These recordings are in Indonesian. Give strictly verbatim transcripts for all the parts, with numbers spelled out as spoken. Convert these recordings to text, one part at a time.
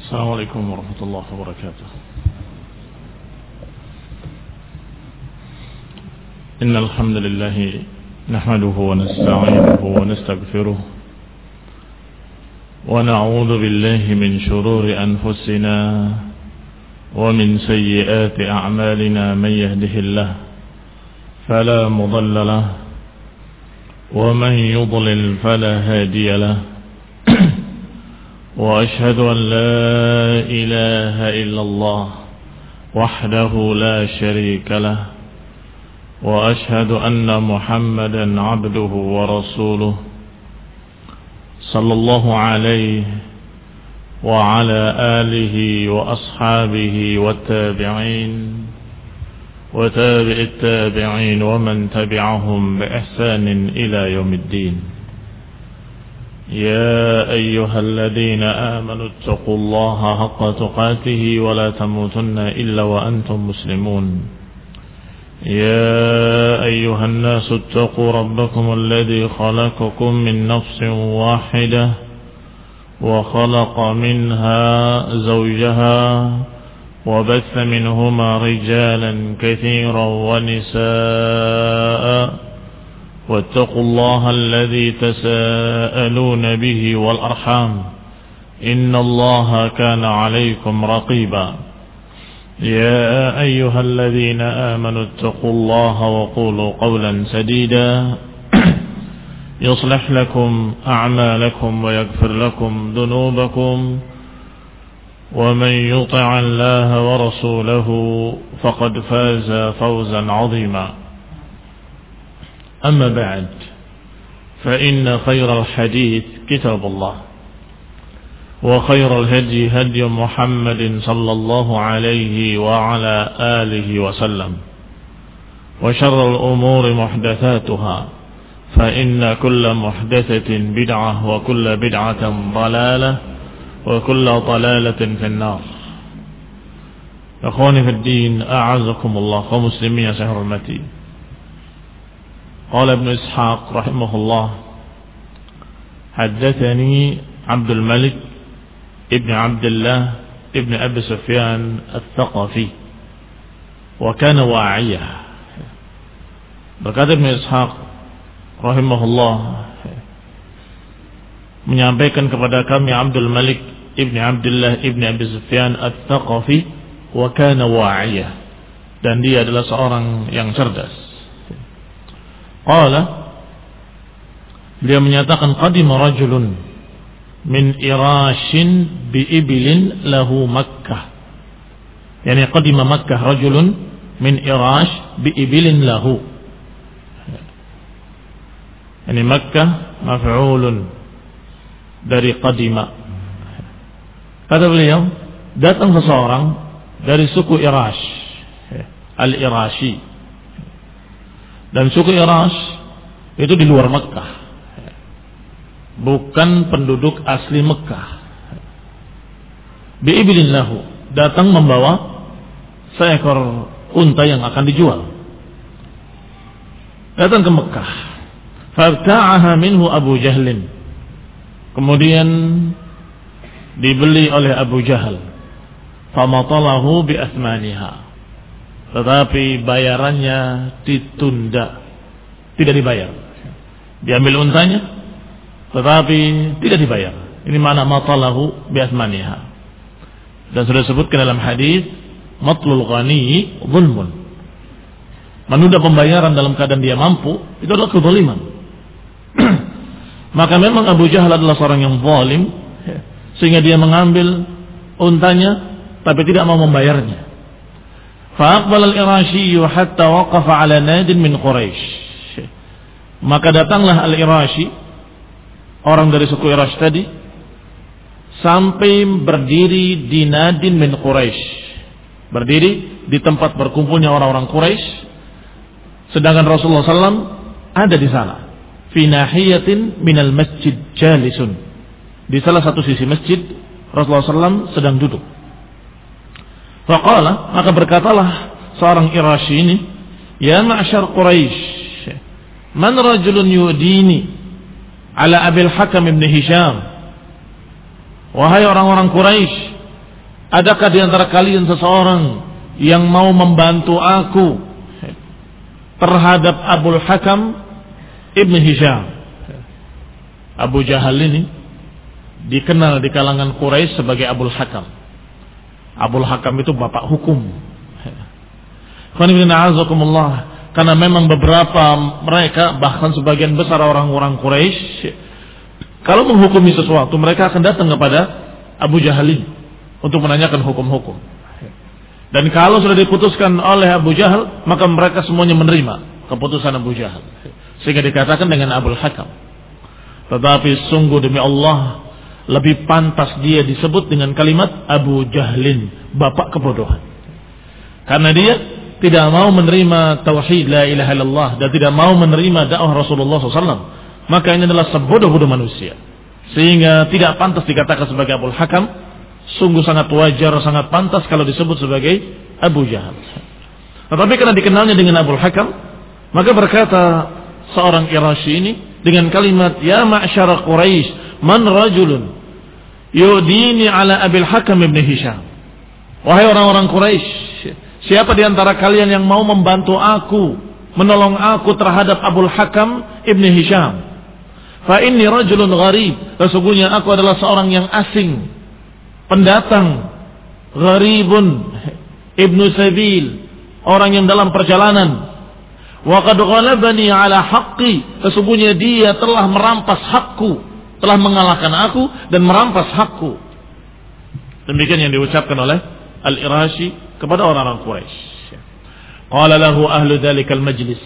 Assalamualaikum warahmatullahi wabarakatuh. Innal hamdalillah nahmaduhu wa nasta'inuhu wa nastaghfiruh wa na'udzu billahi min shururi anfusina wa min sayyiati a'malina man yahdihillahu fala mudilla lahu wa man yudlil fala hadiya lahu. وأشهد أن لا إله إلا الله وحده لا شريك له وأشهد أن محمدا عبده ورسوله صلى الله عليه وعلى آله وأصحابه والتابعين وتابع التابعين ومن تبعهم بإحسان إلى يوم الدين. يا أيها الذين آمنوا اتقوا الله حق تقاته ولا تموتن إلا وأنتم مسلمون. يا أيها الناس اتقوا ربكم الذي خلقكم من نفس واحدة وخلق منها زوجها وبث منهما رجالا كثيرا ونساء واتقوا الله الذي تساءلون به والأرحام إن الله كان عليكم رقيبا. يا أيها الذين آمنوا اتقوا الله وقولوا قولا سديدا يصلح لكم أعمالكم ويغفر لكم ذنوبكم ومن يطع الله ورسوله فقد فاز فوزا عظيما. أما بعد فإن خير الحديث كتاب الله وخير الهدي هدي محمد صلى الله عليه وعلى آله وسلم وشر الأمور محدثاتها فإن كل محدثة بدعة وكل بدعة ضلالة وكل ضلالة في النار. أخواني في الدين أعزكم الله ومسلمين سهر المتين. قال ابن إسحاق رحمه الله حدثني عبد الملك ابن عبد الله ابن أبي سفيان الثقفي وكان واعية. Berkata Ibn Ishaq rahimahullah menyampaikan kepada kami Abdul Malik ibn Abdullah ibn Abi Sufyan Al-Thaqafi wa kana wa'iyah, dan dia adalah seorang yang cerdas. Qala, beliau menyatakan qadima rajulun min irashin bi ibilin lahu Makkah. Yani qadima Makkah rajulun min irash bi ibilin lahu. Yani Makkah maf'ulun dari qadima. Kata beliau, datang seseorang dari suku Irash, Al-Irashi. Dan suku Irash itu di luar Mekah, bukan penduduk asli Mekah. Bi'ibilin lahu, datang membawa seekor unta yang akan dijual. Datang ke Mekah. Fabta'aha minhu Abu Jahlin. Kemudian dibeli oleh Abu Jahal. Famatalahu bi athmaniha. Tetapi bayarannya ditunda, tidak dibayar. Diambil untanya, tetapi tidak dibayar. Ini mana matalahu bi athmaniha. Dan sudah disebutkan dalam hadis, matlul ghani zulmun. Menunda pembayaran dalam keadaan dia mampu, itu adalah kezaliman. Maka memang Abu Jahal adalah seorang yang zalim, sehingga dia mengambil untanya tapi tidak mau membayarnya. Fa'aqbal al-Irashi hatta waqafa ala nadin min Quraisy. Maka datanglah al-Irashi, orang dari suku Irash tadi, sampai berdiri di nadin min Quraisy. Berdiri di tempat berkumpulnya orang-orang Quraisy, sedangkan Rasulullah sallallahu alaihi wasallam ada di sana. Fi nahiyatin minal masjid jalisun. Di salah satu sisi masjid Rasulullah sallallahu alaihi wasallam sedang duduk. Faqala, maka berkatalah seorang Irashi ini, ya ma'syar Quraisy, man rajulun yudini ala Abil Hakam ibn Hisham. Wahai orang-orang Quraisy, adakah di antara kalian seseorang yang mau membantu aku terhadap Abul Hakam Ibn Hisham? Abu Jahal ini dikenal di kalangan Quraisy sebagai Abul Hakam. Abul Hakam itu bapak hukum. Karena memang beberapa mereka, bahkan sebagian besar orang-orang Quraisy, kalau menghukumi sesuatu mereka akan datang kepada Abu Jahal ini untuk menanyakan hukum-hukum. Dan kalau sudah diputuskan oleh Abu Jahal, maka mereka semuanya menerima keputusan Abu Jahal, sehingga dikatakan dengan Abul Hakam. Tetapi sungguh demi Allah, lebih pantas dia disebut dengan kalimat Abu Jahlin, bapak kebodohan. Karena dia tidak mau menerima tauhid la ilaha illallah dan tidak mau menerima dakwah Rasulullah shallallahu alaihi wasallam, maka ini adalah sebodoh-bodoh manusia, sehingga tidak pantas dikatakan sebagai Abul Hakam. Sungguh sangat wajar, sangat pantas kalau disebut sebagai Abu Jahal. Tetapi karena dikenalnya dengan Abul Hakam, maka berkata seorang Quraisy ini dengan kalimat, ya ma'syara Quraisy, man rajulun yudini ala Abil Hakam ibn Hisham. Wahai orang-orang Quraisy, siapa di antara kalian yang mau membantu aku, menolong aku terhadap Abul Hakam ibn Hisham? Fa inni rajulun gharib, sesungguhnya aku adalah seorang yang asing, pendatang, gharibun, ibnu sabil, orang yang dalam perjalanan. Wa qad ghalabani ala haqqi, sesungguhnya dia telah merampas hakku, telah mengalahkan aku dan merampas hakku. Demikian yang diucapkan oleh Al-Irashi kepada orang-orang Quraisy. Qala lahu ahlu dzalikal majlis,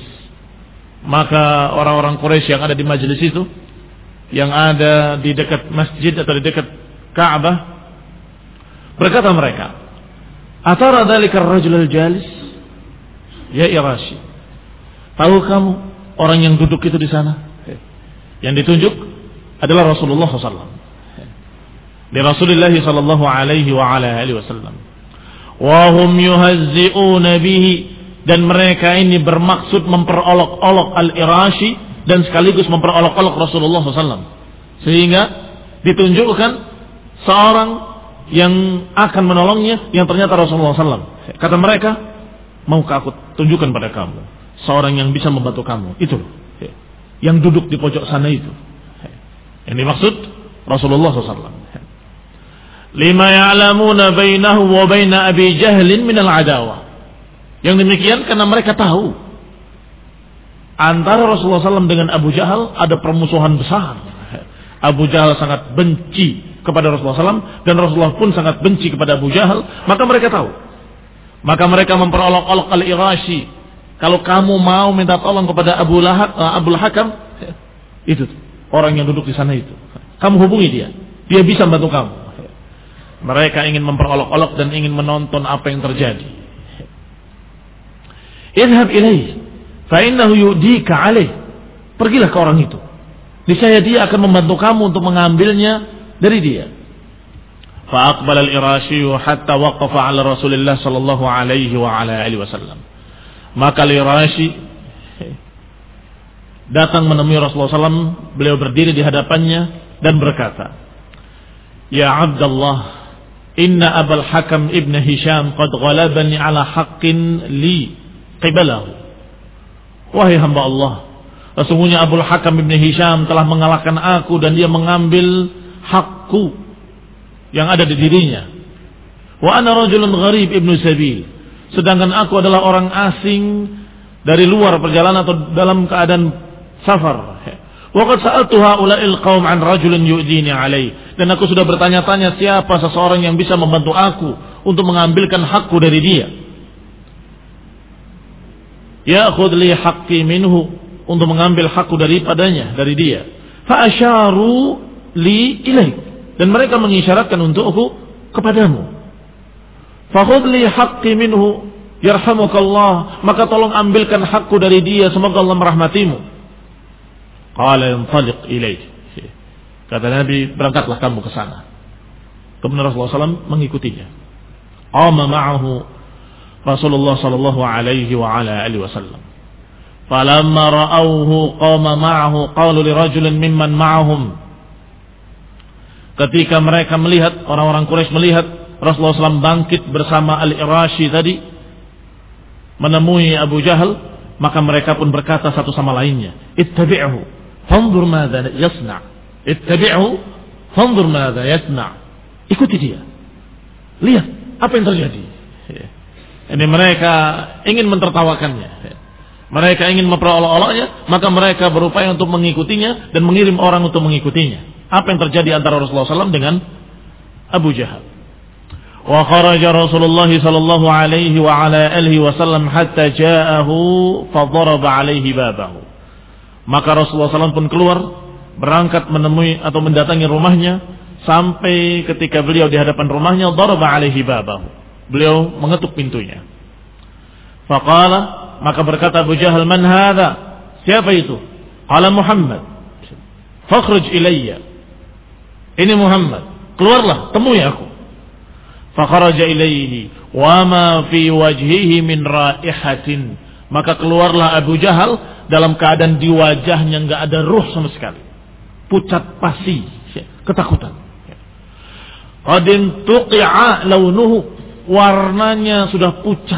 maka orang-orang Quraisy yang ada di majlis itu, yang ada di dekat masjid atau di dekat Ka'bah, berkata mereka, atara dzalikar rajul al-jalis? Ya Irashi, tahu kamu orang yang duduk itu di sana? Yang ditunjuk adalah Rasulullah shallallahu alaihi wasallam. Di Rasulullah sallallahu alaihi wa ala alihi wasallam. Wa hum yuhazzi'una bihi, dan mereka ini bermaksud memperolok-olok Al-Irashi dan sekaligus memperolok-olok Rasulullah shallallahu alaihi wasallam, sehingga ditunjukkan seorang yang akan menolongnya yang ternyata Rasulullah shallallahu alaihi wasallam. Kata mereka, maukah aku tunjukkan pada kamu seorang yang bisa membantu kamu? Itu yang duduk di pojok sana itu. Yang dimaksud Rasulullah shallallahu alaihi wasallam. Lima ya'lamuna bainahu wa baina Abi Jahlin minal adawah. Yang demikian karena mereka tahu antara Rasulullah shallallahu alaihi wasallam dengan Abu Jahal ada permusuhan besar. Abu Jahal sangat benci kepada Rasulullah shallallahu alaihi wasallam dan Rasulullah pun sangat benci kepada Abu Jahal. Maka mereka tahu. Maka mereka memperolok-olok Al-Irashi, kalau kamu mau minta tolong kepada Abu Lahab, uh, Abul Hakam, itu orang yang duduk di sana itu, kamu hubungi dia, dia bisa membantu kamu. Mereka ingin memperolok-olok dan ingin menonton apa yang terjadi. Idhab ilaih fa innahu yudika alaih, pergilah ke orang itu, niscaya dia akan membantu kamu untuk mengambilnya dari dia. Fa aqbala al-Irashi hatta waqafa ala Rasulillah sallallahu alaihi wa ala alihi wasallam. Maka al-Irashi datang menemui Rasulullah sallallahu alaihi wasallam, beliau berdiri di hadapannya dan berkata, ya Abdullah, inna Abul Hakam ibn Hisham qad ghalabani ala haqqin li qibalahu. Wahai hamba Allah, sesungguhnya Abul Hakam ibn Hisham telah mengalahkan aku dan dia mengambil hakku yang ada di dirinya. Wa ana rajulun gharib ibnu sabil, sedangkan aku adalah orang asing dari luar perjalanan atau dalam keadaan safar. Wa qad sa'altu haula'il qaum an rajulin yu'dini alai, dan aku sudah bertanya-tanya siapa seseorang yang bisa membantu aku untuk mengambilkan hakku dari dia. Ya'khudh li haqqi minhu, untuk mengambil hakku daripadanya, dari dia. Fa asyaru li ilaik, dan mereka mengisyaratkan untukku kepadamu. Fa khudh li haqqi minhu yarhamukallah, maka tolong ambilkan hakku dari dia, semoga Allah merahmatimu. Qala intaliq ilaih, kata Nabi, berangkatlah kamu ke sana. Kemudian Rasulullah shallallahu alaihi wasallam mengikutinya. Qama ma'ahu Rasulullah sallallahu alaihi wa ala alihi wasallam. Falamma ra'awhu qama ma'ahu qalu li rajulin mimman ma'ahum. Ketika mereka melihat, orang-orang Quraisy melihat Rasulullah shallallahu alaihi wasallam bangkit bersama Al-Irashi tadi menemui Abu Jahal, maka mereka pun berkata satu sama lainnya, ittabi'hu fanzur madza yasna. Ittabi'hu fanzur madza yasna. Ikuti dia, lihat apa yang terjadi. Ini mereka ingin mentertawakannya, mereka ingin memperolok-oloknya, maka mereka berupaya untuk mengikutinya dan mengirim orang untuk mengikutinya. Apa yang terjadi antara Rasulullah shallallahu alaihi wasallam dengan Abu Jahal? Wa kharaja Rasulullah sallallahu alaihi wa ala alihi wasallam hatta ja'ahu fa daraba alaihi babahu. Maka Rasulullah shallallahu alaihi wasallam pun keluar, berangkat menemui atau mendatangi rumahnya, sampai ketika beliau di hadapan rumahnya, daraba alaihi babahu. Beliau mengetuk pintunya. Faqala, maka berkata Abu Jahal, man hadha? Siapa itu? Qala Muhammad. Fakhruj ilayya. Ini Muhammad, keluarlah, temui aku. Fakharaja ilayhi wa ma fi wajhihi min raihatin. Maka keluarlah Abu Jahal dalam keadaan di wajahnya enggak ada ruh sama sekali. Pucat pasi, ketakutan. Qadin tuqi'a launuhu, warnanya sudah pucat.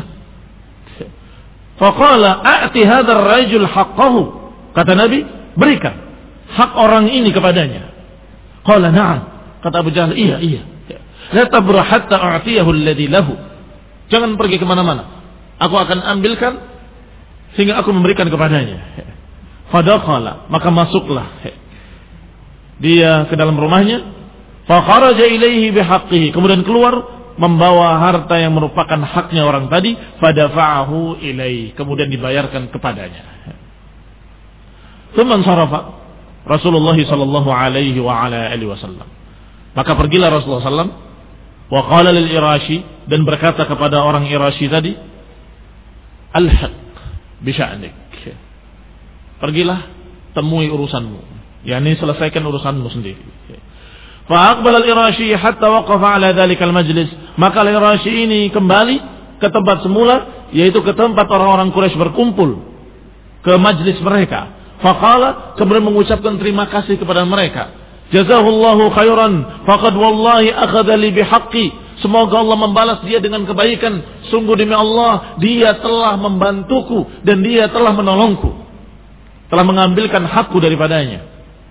Faqala a'ti hadzal rajul haqqahu. Kata Nabi, berikan hak orang ini kepadanya. Qala na'am. Kata Abu Jahal, iya, iya. La tabrah hatta a'tiyahu alladhi lahu. Jangan pergi kemana-mana, aku akan ambilkan sehingga aku memberikan kepadanya. Fadakhala, maka masuklah dia ke dalam rumahnya. Fa kharaja ilaihi bihaqqihi, kemudian keluar membawa harta yang merupakan haknya orang tadi. Fadafa'ahu ilaihi, kemudian dibayarkan kepadanya. Tsumma sarafa Rasulullah sallallahu alaihi wa ala alihi wasallam. Maka pergilah Rasulullah sallallahu alaihi wasallam, wa qala lil Irashi, dan berkata kepada orang Irashi tadi, alhaq bi sya'nik. Pergilah temui urusanmu, yakni selesaikan urusanmu sendiri. Fa aqbala al Irashi hatta waqafa ala dzalikal majlis. Maka al Irashi ini kembali ke tempat semula, yaitu ke tempat orang-orang Quraisy berkumpul, ke majlis mereka. Faqala, kemudian mengucapkan terima kasih kepada mereka. Jazahullahu khairan, faqad wallahi akhadha li bihaqqi. Semoga Allah membalas dia dengan kebaikan. Sungguh demi Allah, dia telah membantuku dan dia telah menolongku, telah mengambilkan hakku daripadanya.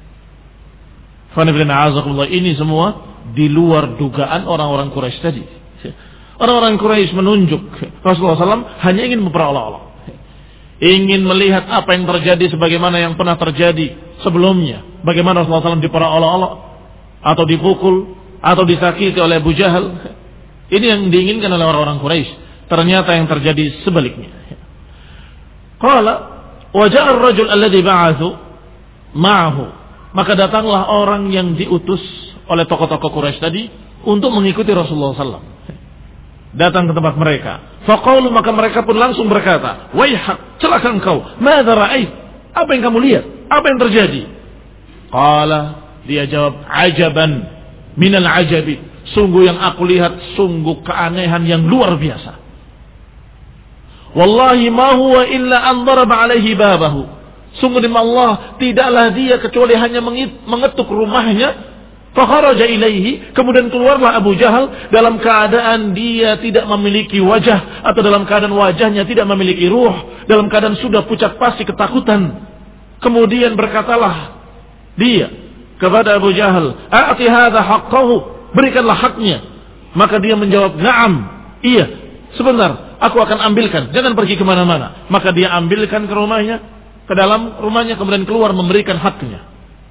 Ini semua di luar dugaan orang-orang Quraisy tadi. Orang-orang Quraisy menunjuk Rasulullah shallallahu alaihi wasallam hanya ingin memperolok-olok, ingin melihat apa yang terjadi sebagaimana yang pernah terjadi sebelumnya. Bagaimana Rasulullah shallallahu alaihi wasallam diperolok-olok atau dipukul atau disakiti oleh Abu Jahal. Ini yang diinginkan oleh orang-orang Quraisy. Ternyata yang terjadi sebaliknya. Qala wa ja'a ar-rajul alladhi ba'athu ma'ahu. Maka datanglah orang yang diutus oleh tokoh-tokoh Quraisy tadi untuk mengikuti Rasulullah shallallahu alaihi wasallam. Datang ke tempat mereka. Faqalu, maka mereka pun langsung berkata, waihak, celaka engkau, madza ra'ait? Apa yang kamu lihat? Apa yang terjadi? Qala, dia jawab, ajaban minal ajabi. Sungguh yang aku lihat, sungguh keanehan yang luar biasa. Wallahi ma huwa illa an daraba alaihi babahu. Sungguh demi Allah, tidaklah dia kecuali hanya mengetuk rumahnya. Fakharaja ilaihi, kemudian keluarlah Abu Jahal dalam keadaan dia tidak memiliki wajah, atau dalam keadaan wajahnya tidak memiliki ruh, dalam keadaan sudah pucat pasi ketakutan. Kemudian berkatalah dia kepada Abu Jahal, a'ti hadza haqqahu, berikanlah haknya. Maka dia menjawab, na'am, iya, sebentar, aku akan ambilkan, jangan pergi kemana-mana. Maka dia ambilkan ke rumahnya, ke dalam rumahnya, kemudian keluar memberikan haknya.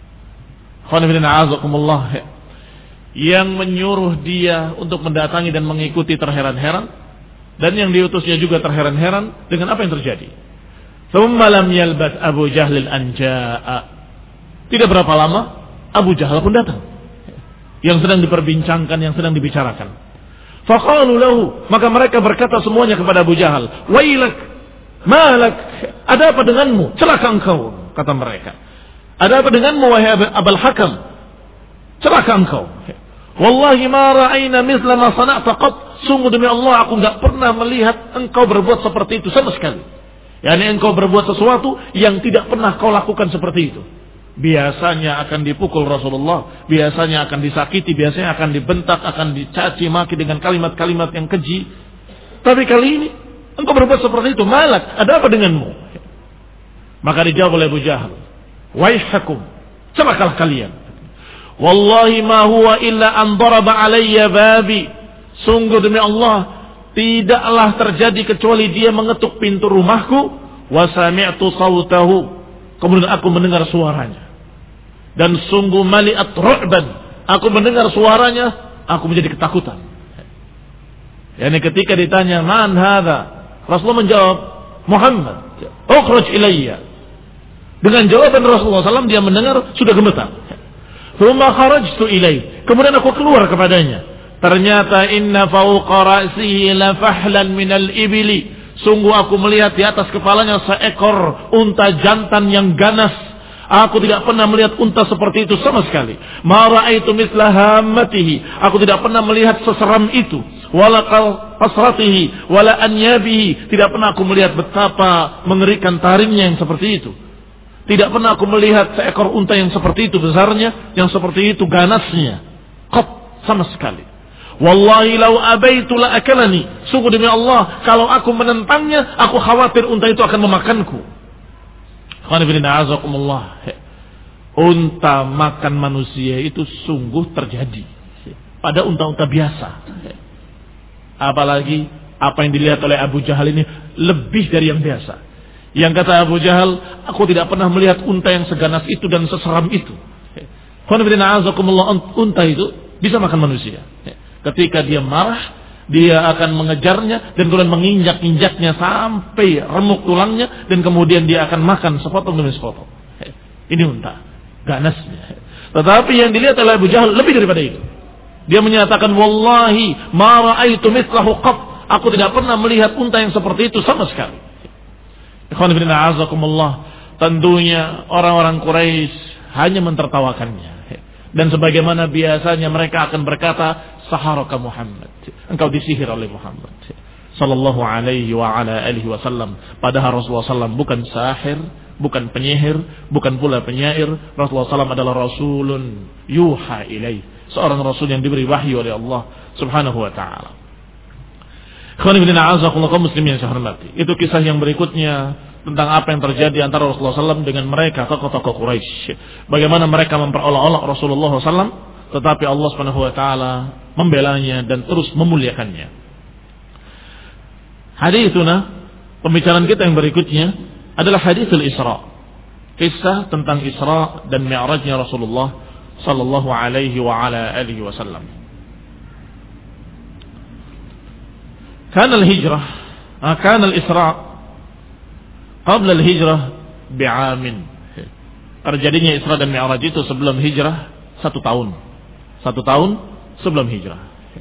Yang menyuruh dia untuk mendatangi dan mengikuti terheran-heran, dan yang diutusnya juga terheran-heran dengan apa yang terjadi. Thumma lam yalbas Abu Jahl al-anjaa. Tidak berapa lama Abu Jahal pun datang, yang sedang diperbincangkan, yang sedang dibicarakan. Faqalu lahu, maka mereka berkata semuanya kepada Abu Jahal, wailak, malak, ada apa denganmu? Celaka engkau, kata mereka. Ada apa denganmu wahai Abul Hakam? Celaka engkau. Wallahi ma ra'ayna mithla ma sana'ta qat. Sungguh demi Allah, aku enggak pernah melihat engkau berbuat seperti itu sama sekali. Yani engkau berbuat sesuatu yang tidak pernah kau lakukan seperti itu. Biasanya akan dipukul Rasulullah, biasanya akan disakiti, biasanya akan dibentak, akan dicaci maki dengan kalimat-kalimat yang keji. Tapi kali ini engkau berbuat seperti itu, malak, ada apa denganmu? Maka dijawab oleh Abu Jahal, waihakum, celakalah kalian. Wallahi ma huwa illa an daraba alayya babi. Sungguh demi Allah, tidaklah terjadi kecuali dia mengetuk pintu rumahku, wa sami'tu sautahu, kemudian aku mendengar suaranya. Dan sungguh mali'at ru'ban, aku mendengar suaranya, aku menjadi ketakutan. Yani ketika ditanya, man hadha? Rasulullah menjawab, Muhammad, ukhruj ilayya. Dengan jawaban Rasulullah shallallahu alaihi wasallam dia mendengar, sudah gemetar. Thumma kharajtu ilayhi, kemudian aku keluar kepadanya. Ternyata inna fawqa ra'sihi la fahlan minal ibili. Sungguh aku melihat di atas kepalanya seekor unta jantan yang ganas. Aku tidak pernah melihat unta seperti itu sama sekali. Ma ra'aitu mithla hammatihi. Aku tidak pernah melihat seseram itu. Wala qasratihi wala anyabihi. Tidak pernah aku melihat betapa mengerikan taringnya yang seperti itu. Tidak pernah aku melihat seekor unta yang seperti itu besarnya, yang seperti itu ganasnya. Qat, sama sekali. Wallahi lau abaitu la akalani. Sungguh demi Allah, kalau aku menentangnya, aku khawatir unta itu akan memakanku. Unta makan manusia itu sungguh terjadi pada unta-unta biasa. Apalagi apa yang dilihat oleh Abu Jahal ini lebih dari yang biasa. Yang kata Abu Jahal, aku tidak pernah melihat unta yang seganas itu dan seseram itu. Unta itu bisa makan manusia. Ketika dia marah, dia akan mengejarnya dan kemudian menginjak-injaknya sampai remuk tulangnya dan kemudian dia akan makan sepotong demi sepotong. Ini unta, ganasnya. Tetapi yang dilihat oleh Abu Jahal lebih daripada itu. Dia menyatakan, wallahi ma ra'aitu mithlahu qat. Aku tidak pernah melihat unta yang seperti itu sama sekali. Ikhwan fillah azakumullah. Tentunya orang-orang Quraisy hanya mentertawakannya. Dan sebagaimana biasanya mereka akan berkata, saharaka Muhammad, engkau disihir oleh Muhammad sallallahu alaihi wa ala alihi wasallam. Padahal Rasulullah sallallahu bukan sahir, bukan penyihir, bukan pula penyair. Rasulullah sallallahu adalah rasulun yuha ilaih, seorang rasul yang diberi wahyu oleh Allah subhanahu wa ta'ala. Khonibina azakullah kaum muslimin yang saya hormati. Itu kisah yang berikutnya tentang apa yang terjadi antara Rasulullah sallallahu alaihi wasallam dengan mereka tokoh-tokoh Quraisy. Bagaimana mereka memperolok-olok Rasulullah sallallahu alaihi wasallam, tetapi Allah subhanahu wa ta'ala membelanya dan terus memuliakannya. Haditsuna, pembicaraan kita yang berikutnya adalah haditsul Isra. Kisah tentang Isra dan Mi'rajnya Rasulullah sallallahu alaihi wa ala alihi wasallam. Kana al-hijrah, kana al-Isra qabla al-hijrah bi'amin. Terjadinya Isra dan Mi'raj itu sebelum hijrah satu tahun. Satu tahun sebelum hijrah.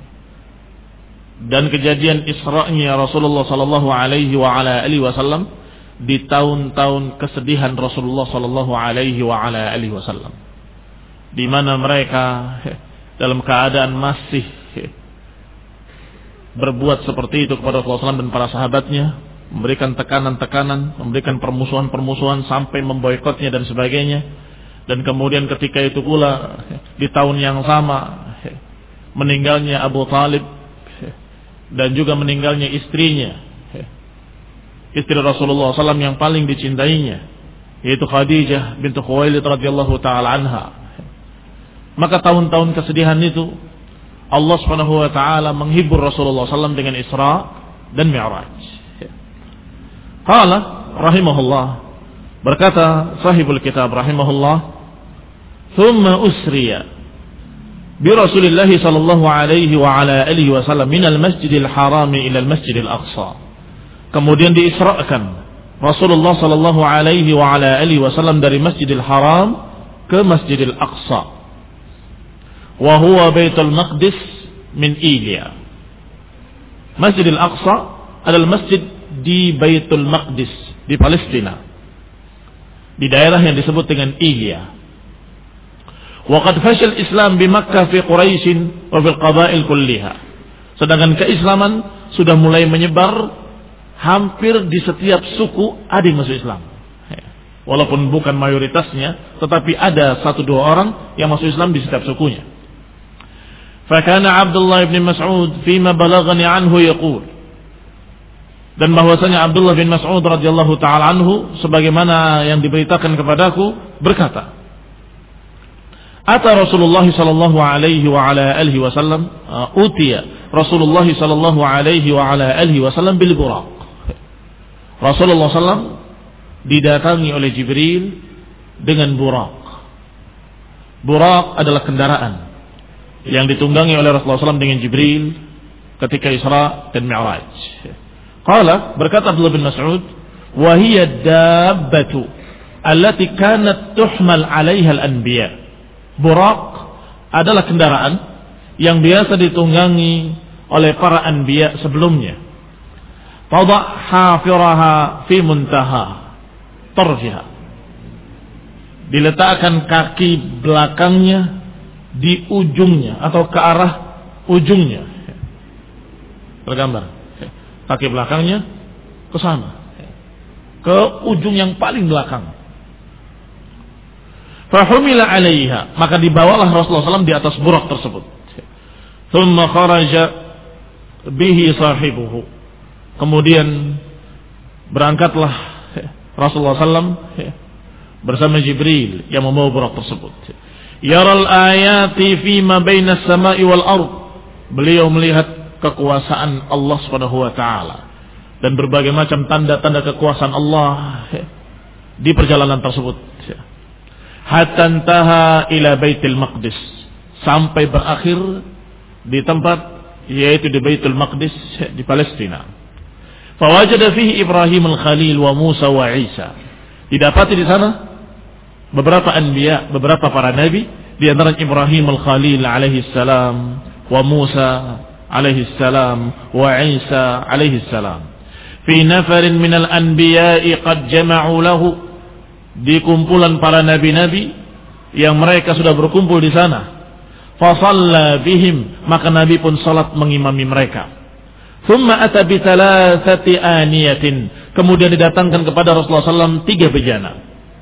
Dan kejadian Isra'nya Rasulullah sallallahu alaihi wa ala alihi wasallam di tahun-tahun kesedihan Rasulullah sallallahu alaihi wa ala alihi wasallam, di mana mereka dalam keadaan masih berbuat seperti itu kepada Rasulullah sallallahu alaihi wasallam dan para sahabatnya, memberikan tekanan-tekanan, memberikan permusuhan-permusuhan sampai memboikotnya dan sebagainya. Dan kemudian ketika itu pula di tahun yang sama meninggalnya Abu Talib dan juga meninggalnya istrinya, istri Rasulullah sallallahu alaihi wasallam yang paling dicintainya, yaitu Khadijah bintu Khuwailid radhiyallahu taala anha. Maka tahun-tahun kesedihan itu Allah subhanahu wa ta'ala menghibur Rasulullah sallallahu alaihi wasallam dengan Isra dan Mi'raj. Qala rahimahullah, berkata sahibul kitab rahimahullah, thumma usriya bi Rasulillah sallallahu alaihi wa ala alihi wasallam min al-Masjidil Haram ila al-Masjidil Aqsa. Kemudian diisrakan Rasulullah sallallahu alaihi wa ala alihi wasallam dari Masjidil Haram ke Masjidil Aqsa. Wa huwa Baitul Maqdis min Ilya. Masjidil Aqsa adalah masjid di Baitul Maqdis di Palestina, di daerah yang disebut dengan Ilya. Wa qad fashal Islam bi Makkah fi Quraisy wa fil qabail kulliha. Sedangkan keislaman sudah mulai menyebar hampir di setiap suku ada yang masuk Islam. Walaupun bukan mayoritasnya, tetapi ada satu dua orang yang masuk Islam di setiap sukunya. Fakana Abdullah bin Mas'ud fima balaghani anhu yaqul. Dan bahwasanya Abdullah bin Mas'ud radhiyallahu taala anhu sebagaimana yang diberitakan kepadaku berkata, Ata Rasulullah sallallahu alaihi wa ala alihi wasallam, uh, utiya Rasulullah sallallahu alaihi wa ala alihi wasallam bil buraq. Rasulullah sallallahu alaihi wasallam didatangi oleh Jibril dengan buraq. Buraq adalah kendaraan yang ditunggangi oleh Rasulullah sallallahu alaihi wasallam dengan Jibril ketika Isra dan Mi'raj. Qala, berkata Abdullah bin Mas'ud, wa hiya dabbatu allati kanat tuhmal 'alaiha al-anbiya. Buraq adalah kendaraan yang biasa ditunggangi oleh para anbiya sebelumnya. Tada' hafiraha fi muntaha tarfiha. Diletakkan kaki belakangnya di ujungnya atau ke arah ujungnya. Tergambar. Kaki belakangnya ke sana, ke ujung yang paling belakang. Fahumila 'alaiha, maka dibawalah Rasulullah sallallahu alaihi wasallam di atas buraq tersebut. Thumma kharaja bihi sahibuhu. Kemudian berangkatlah Rasulullah sallallahu alaihi wasallam bersama Jibril yang membawa buraq tersebut. Yaral ayati fi ma baina as-sama'i wal ard. Beliau melihat kekuasaan Allah Subhanahu wa taala dan berbagai macam tanda-tanda kekuasaan Allah di perjalanan tersebut. Hatta intaha ila Baitul Maqdis, sampai berakhir di tempat yaitu di Baitul Maqdis di Palestina. Fawajada fihi Ibrahim al-Khalil wa Musa wa Isa. Didapati di sana beberapa anbiya, beberapa para nabi, di antara Ibrahim al-Khalil alaihi salam, wa Musa alaihi salam, wa Isa alaihi salam. Fi nafarin minal anbiya'i qad jama'u lahu, di kumpulan para nabi-nabi yang mereka sudah berkumpul di sana. Fa shalla bihim, maka Nabi pun salat mengimami mereka. Thumma ata bi thalathati aniyatin, kemudian didatangkan kepada Rasulullah sallallahu alaihi wasallam tiga bejana.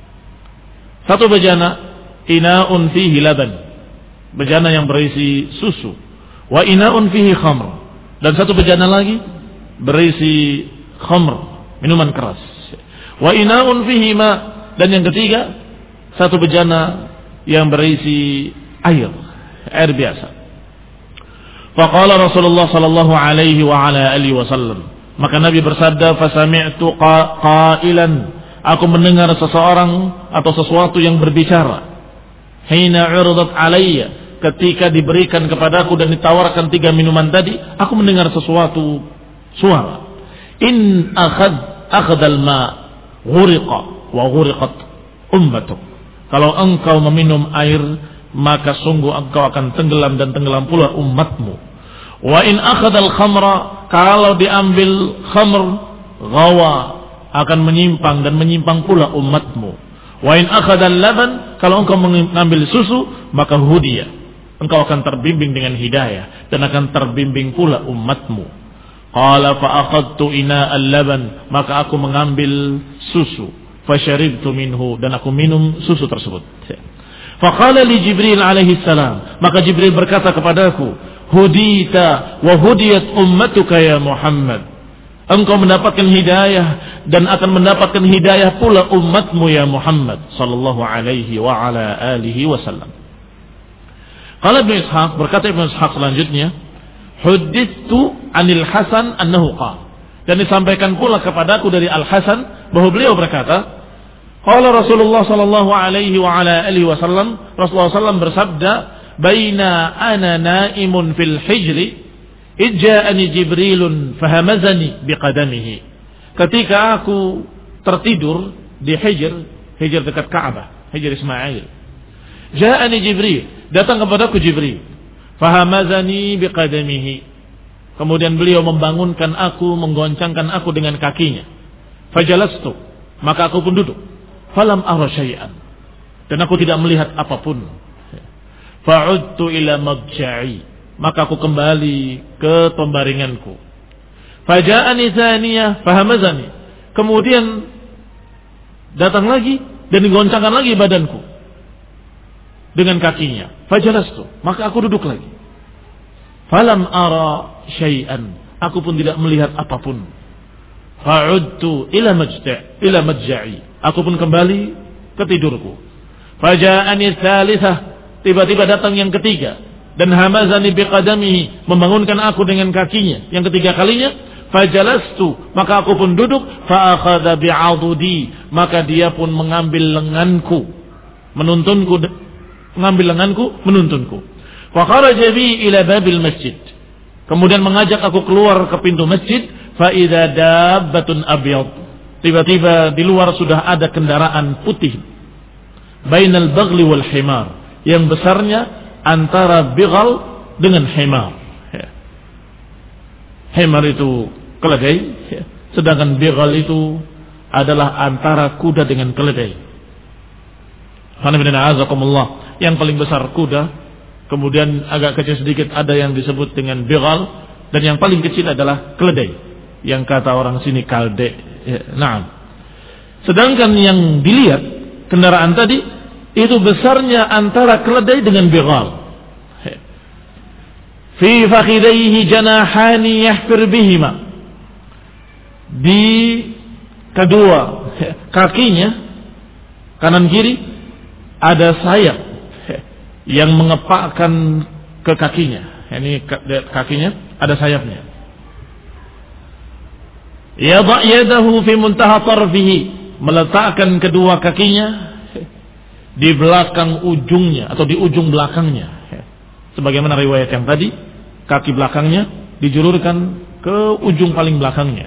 Satu bejana ina'un fihi laban, bejana yang berisi susu. Wa ina'un fihi khamr, dan satu bejana lagi berisi khamr, minuman keras. Wa ina'un fihi ma, dan yang ketiga satu bejana yang berisi air, air biasa. Faqala Rasulullah sallallahu alaihi wa ala alihi wasallam, maka Nabi bersabda, fasami'tu qailan, aku mendengar seseorang atau sesuatu yang berbicara. Hina 'uridat alayya, ketika diberikan kepadaku dan ditawarkan tiga minuman tadi, aku mendengar sesuatu suara. In akhad akhadal ma ghuriqa wa ghuriqat ummatuk. Kalau engkau meminum air, maka sungguh engkau akan tenggelam dan tenggelam pula umatmu. Wa in akhadal khamra, kalau diambil khamr, ghawa, akan menyimpang dan menyimpang pula umatmu. Wa in akhadal laban, kalau engkau mengambil susu, maka hudiya, engkau akan terbimbing dengan hidayah dan akan terbimbing pula umatmu. Qala fa akhadtu ina al-laban, maka aku mengambil susu, fasharibtu minhu, dan aku minum susu tersebut. Faqala li Jibril alaihi salam, maka Jibril berkata kepadaku, hudita wa hudiyat ummatuka ya Muhammad, engkau mendapatkan hidayah dan akan mendapatkan hidayah pula umatmu ya Muhammad sallallahu alaihi wa ala alihi wasallam. Qala Ibnu Ishaq, berkata Ibnu Ishaq selanjutnya, huddithu anil Hasan annahu qala, dan disampaikan pula kepadaku dari Al Hasan bahwa beliau berkata, qala Rasulullah sallallahu alaihi wa ala alihi wasallam, Rasulullah sallallahu alaihi wasallam bersabda, baina ana naimun fil hijri ijja'ani Jibrilun fahamazani biqadamihi. Ketika aku tertidur di Hijr, Hijr dekat Ka'bah, Hijr Ismail, ja'ani Jibril, datang kepadaku Jibril, fahamazani biqadamihi, kemudian beliau membangunkan aku, menggoncangkan aku dengan kakinya. Fajalastu, maka aku pun duduk. Falam ara syai'an, dan aku tidak melihat apapun. Fa'udtu ila madja'i, maka aku kembali ke pembaringanku. Faja'ani thaniyah fahamazani, kemudian datang lagi dan digoncangkan lagi badanku dengan kakinya. Fajalastu, maka aku duduk lagi. Falam ara syai'an, aku pun tidak melihat apapun. Fa'udtu ila majta' ila majja'i, aku pun kembali ke tidurku. Faja'ani tsalitsah, tiba-tiba datang yang ketiga dan hamazani biqadamihi, membangunkan aku dengan kakinya yang ketiga kalinya. Fajalastu, maka aku pun duduk. Fa akhadha bi'adudi, maka dia pun mengambil lenganku, menuntunku, mengambil lenganku, menuntunku. Fa kharaja bi ila babil masjid, kemudian mengajak aku keluar ke pintu masjid. Fa idza dabbatun abyad, tiba-tiba di luar sudah ada kendaraan putih. Bainal baghli wal himar, yang besarnya antara bighal dengan himar. Himar itu keledai, sedangkan bighal itu adalah antara kuda dengan keledai. Yang paling besar kuda, kemudian agak kecil sedikit ada yang disebut dengan bighal, dan yang paling kecil adalah keledai, yang kata orang sini kalde. Nah, sedangkan yang dilihat kendaraan tadi itu besarnya antara keledai dengan bighal. Fi fakhidaihi janahani yahfir bihima, di kedua kakinya kanan kiri ada sayap yang mengepakkan ke kakinya. Ini kakinya ada sayapnya. Yadha yadahu fi muntaha tarfihi, meletakkan kedua kakinya di belakang ujungnya atau di ujung belakangnya. Sebagaimana riwayat yang tadi, kaki belakangnya dijulurkan ke ujung paling belakangnya.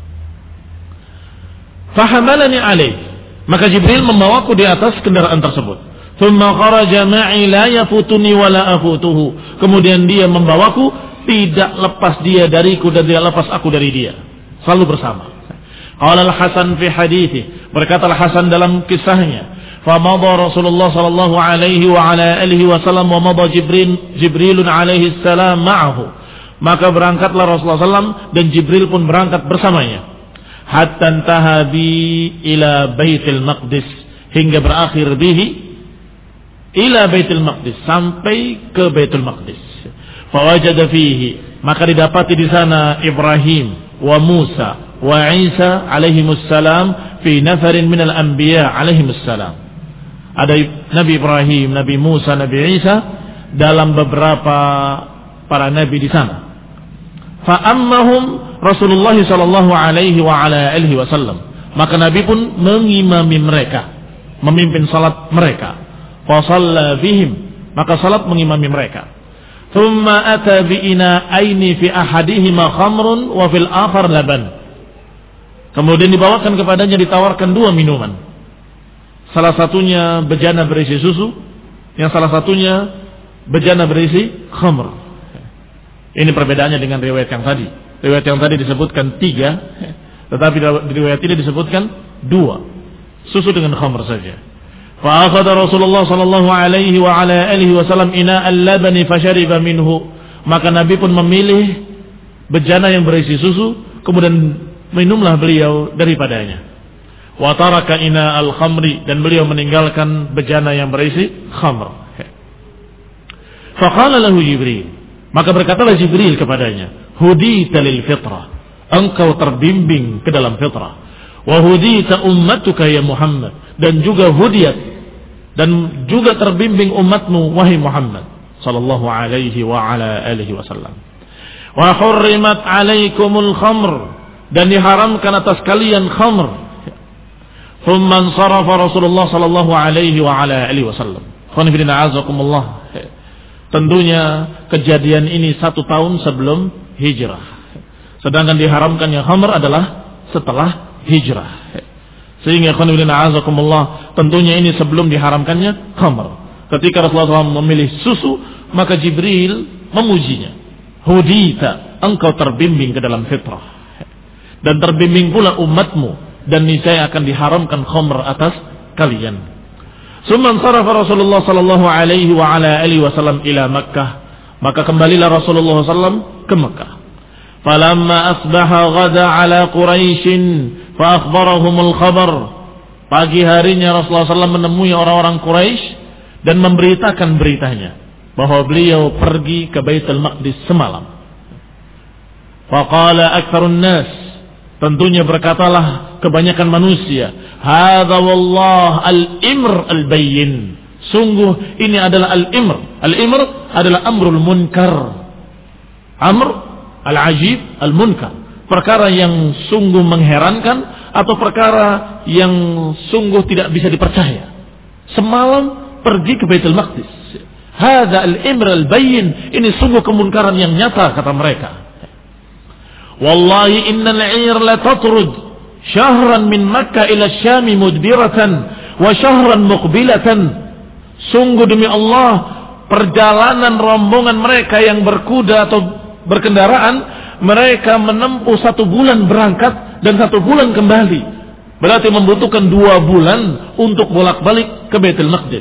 Fahamalani alaih, maka Jibril membawaku di atas kendaraan tersebut. Thumma kharaja ma'i la yafutuni wa la afutuhu, kemudian dia membawaku, tidak lepas dia dariku dan tidak lepas aku dari dia, selalu bersama. Qala al-Hasan fi hadithi, berkata al-Hasan dalam kisahnya, famadha Rasulullah sallallahu alaihi wa ala alihi wasallam wa madha Jibril Jibrilun alaihi salam ma'ahu, maka berangkatlah Rasulullah sallallahu alaihi wasallam dan Jibril pun berangkat bersamanya. Hatta intaha bi ila Baitul Maqdis, hingga berakhir bihi ila Baitul Maqdis, sampai ke Baitul Maqdis. Fawajada fihi, maka didapati di sana Ibrahim wa Musa wa Isa alaihimussalam fi nafarin minal anbiya alaihimussalam. Ada Nabi Ibrahim, Nabi Musa, Nabi Isa dalam beberapa para nabi di sana. Fa'ammahum Rasulullah sallallahu alaihi wa ala alihi wasallam, maka Nabi pun mengimami mereka, memimpin salat mereka. Fa shalla bihim, maka salat mengimami mereka. Thumma ata bi ina'aini fi ahadihima khamrun wa fil akhar laban. Kemudian dibawakan kepadanya, ditawarkan dua minuman. Salah satunya bejana berisi susu, yang salah satunya bejana berisi khamr. Ini perbedaannya dengan riwayat yang tadi. Riwayat yang tadi disebutkan tiga, tetapi di riwayat ini disebutkan dua, susu dengan khamr saja. Fa akhadha Rasulullah sallallahu alaihi wa ala alihi wasallam ina'al labani fashariba minhu, maka Nabi pun memilih bejana yang berisi susu, kemudian minumlah beliau daripadanya. Wa taraka ina'al khamri, dan beliau meninggalkan bejana yang berisi khamr. Fa qala lahu Jibril, maka berkatalah Jibril kepadanya, hudita lil fitrah, engkau terbimbing ke dalam fitrah. Wa hudita ummatuka ya Muhammad, dan juga hudiyat, dan juga terbimbing umatmu wahai Muhammad sallallahu alaihi wa ala alihi wasallam. Wa hurrimat alaikumul khamr, dan diharamkan atas kalian khamr. Thumma ansarafa Rasulullah sallallahu alaihi wa ala alihi wasallam. Khonifidina azakumullah. Tentunya kejadian ini satu tahun sebelum hijrah, sedangkan diharamkannya khamr adalah setelah hijrah. Sehingga khonifidina azakumullah, tentunya ini sebelum diharamkannya khamr. Ketika Rasulullah shallallahu alaihi wasallam memilih susu, maka Jibril memujinya. Hudita, engkau terbimbing ke dalam fitrah, dan terbimbing pula umatmu, dan niscaya akan diharamkan khamr atas kalian. Summan sarafa Rasulullah sallallahu alaihi wa ala alihi wasallam ila Makkah, maka kembalilah Rasulullah sallallahu alaihi wasallam ke Makkah. Falamma asbaha ghada ala Quraisy fa akhbarahumul khabar, Pagi harinya Rasulullah shallallahu alaihi wasallam menemui orang-orang Quraisy dan memberitakan beritanya bahwa beliau pergi ke Baitul Maqdis semalam. Faqala aktsarun nas, tentunya berkatalah kebanyakan manusia, hadza wallah al-imr al-bayyin. Sungguh ini adalah al-imr. Al-imr adalah amrul munkar. Amr al-ajib al-munkar. Perkara yang sungguh mengherankan atau perkara yang sungguh tidak bisa dipercaya. Semalam pergi ke Baitul Maqdis. Hadza al-imr al-bayyin. Ini sungguh kemunkaran yang nyata, kata mereka. Wallahi innal 'ir la tatrud syahran min Makkah ila Syam mudbiratan wa syahran muqbilatan. Sungguh demi Allah, perjalanan rombongan mereka yang berkuda atau berkendaraan, mereka menempuh satu bulan berangkat dan satu bulan kembali. Berarti membutuhkan dua bulan untuk bolak-balik ke Baitul Maqdis.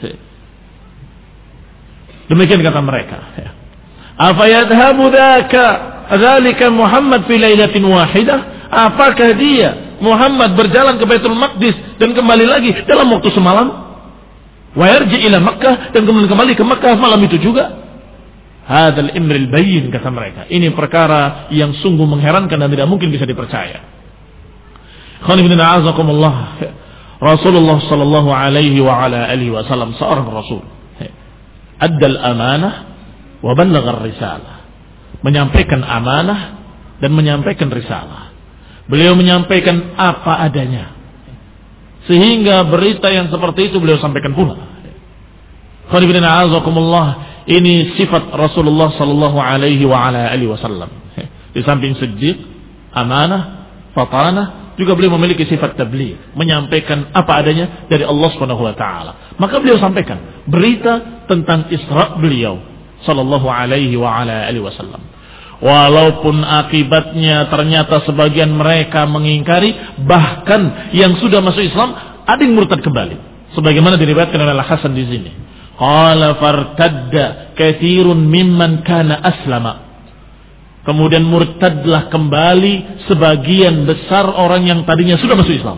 Demikian kata mereka. Afa yadhhabu dzaka dzalika Muhammad fi lailatin wahidah? Apakah dia Muhammad berjalan ke Baitul Maqdis dan kembali lagi dalam waktu semalam? Wa yarji ila Makkah, dan kemudian kembali ke Makkah malam itu juga. Hadzal imril bayyin, kata mereka. Ini perkara yang sungguh mengherankan dan tidak mungkin bisa dipercaya. Khonibina azakumullah. Rasulullah sallallahu alaihi wa ala alihi wasallam seorang rasul. Addal amanah wa ballagha risalah. Menyampaikan amanah dan menyampaikan risalah. Beliau menyampaikan apa adanya. Sehingga berita yang seperti itu beliau sampaikan pula. Khonibina azakumullah. Ini sifat Rasulullah sallallahu alaihi wa ala alihi wasallam. Di samping siddiq, amanah, fatanah, juga beliau memiliki sifat tabligh, menyampaikan apa adanya dari Allah Subhanahu wa taala. Maka beliau sampaikan berita tentang Isra beliau sallallahu alaihi wa ala alihi wasallam. Walaupun akibatnya ternyata sebagian mereka mengingkari, bahkan yang sudah masuk Islam ada yang murtad kembali. Sebagaimana diriwayatkan oleh Hasan di sini. Qala fartadda katsirun mimman kana aslama. Kemudian murtadlah kembali sebagian besar orang yang tadinya sudah masuk Islam.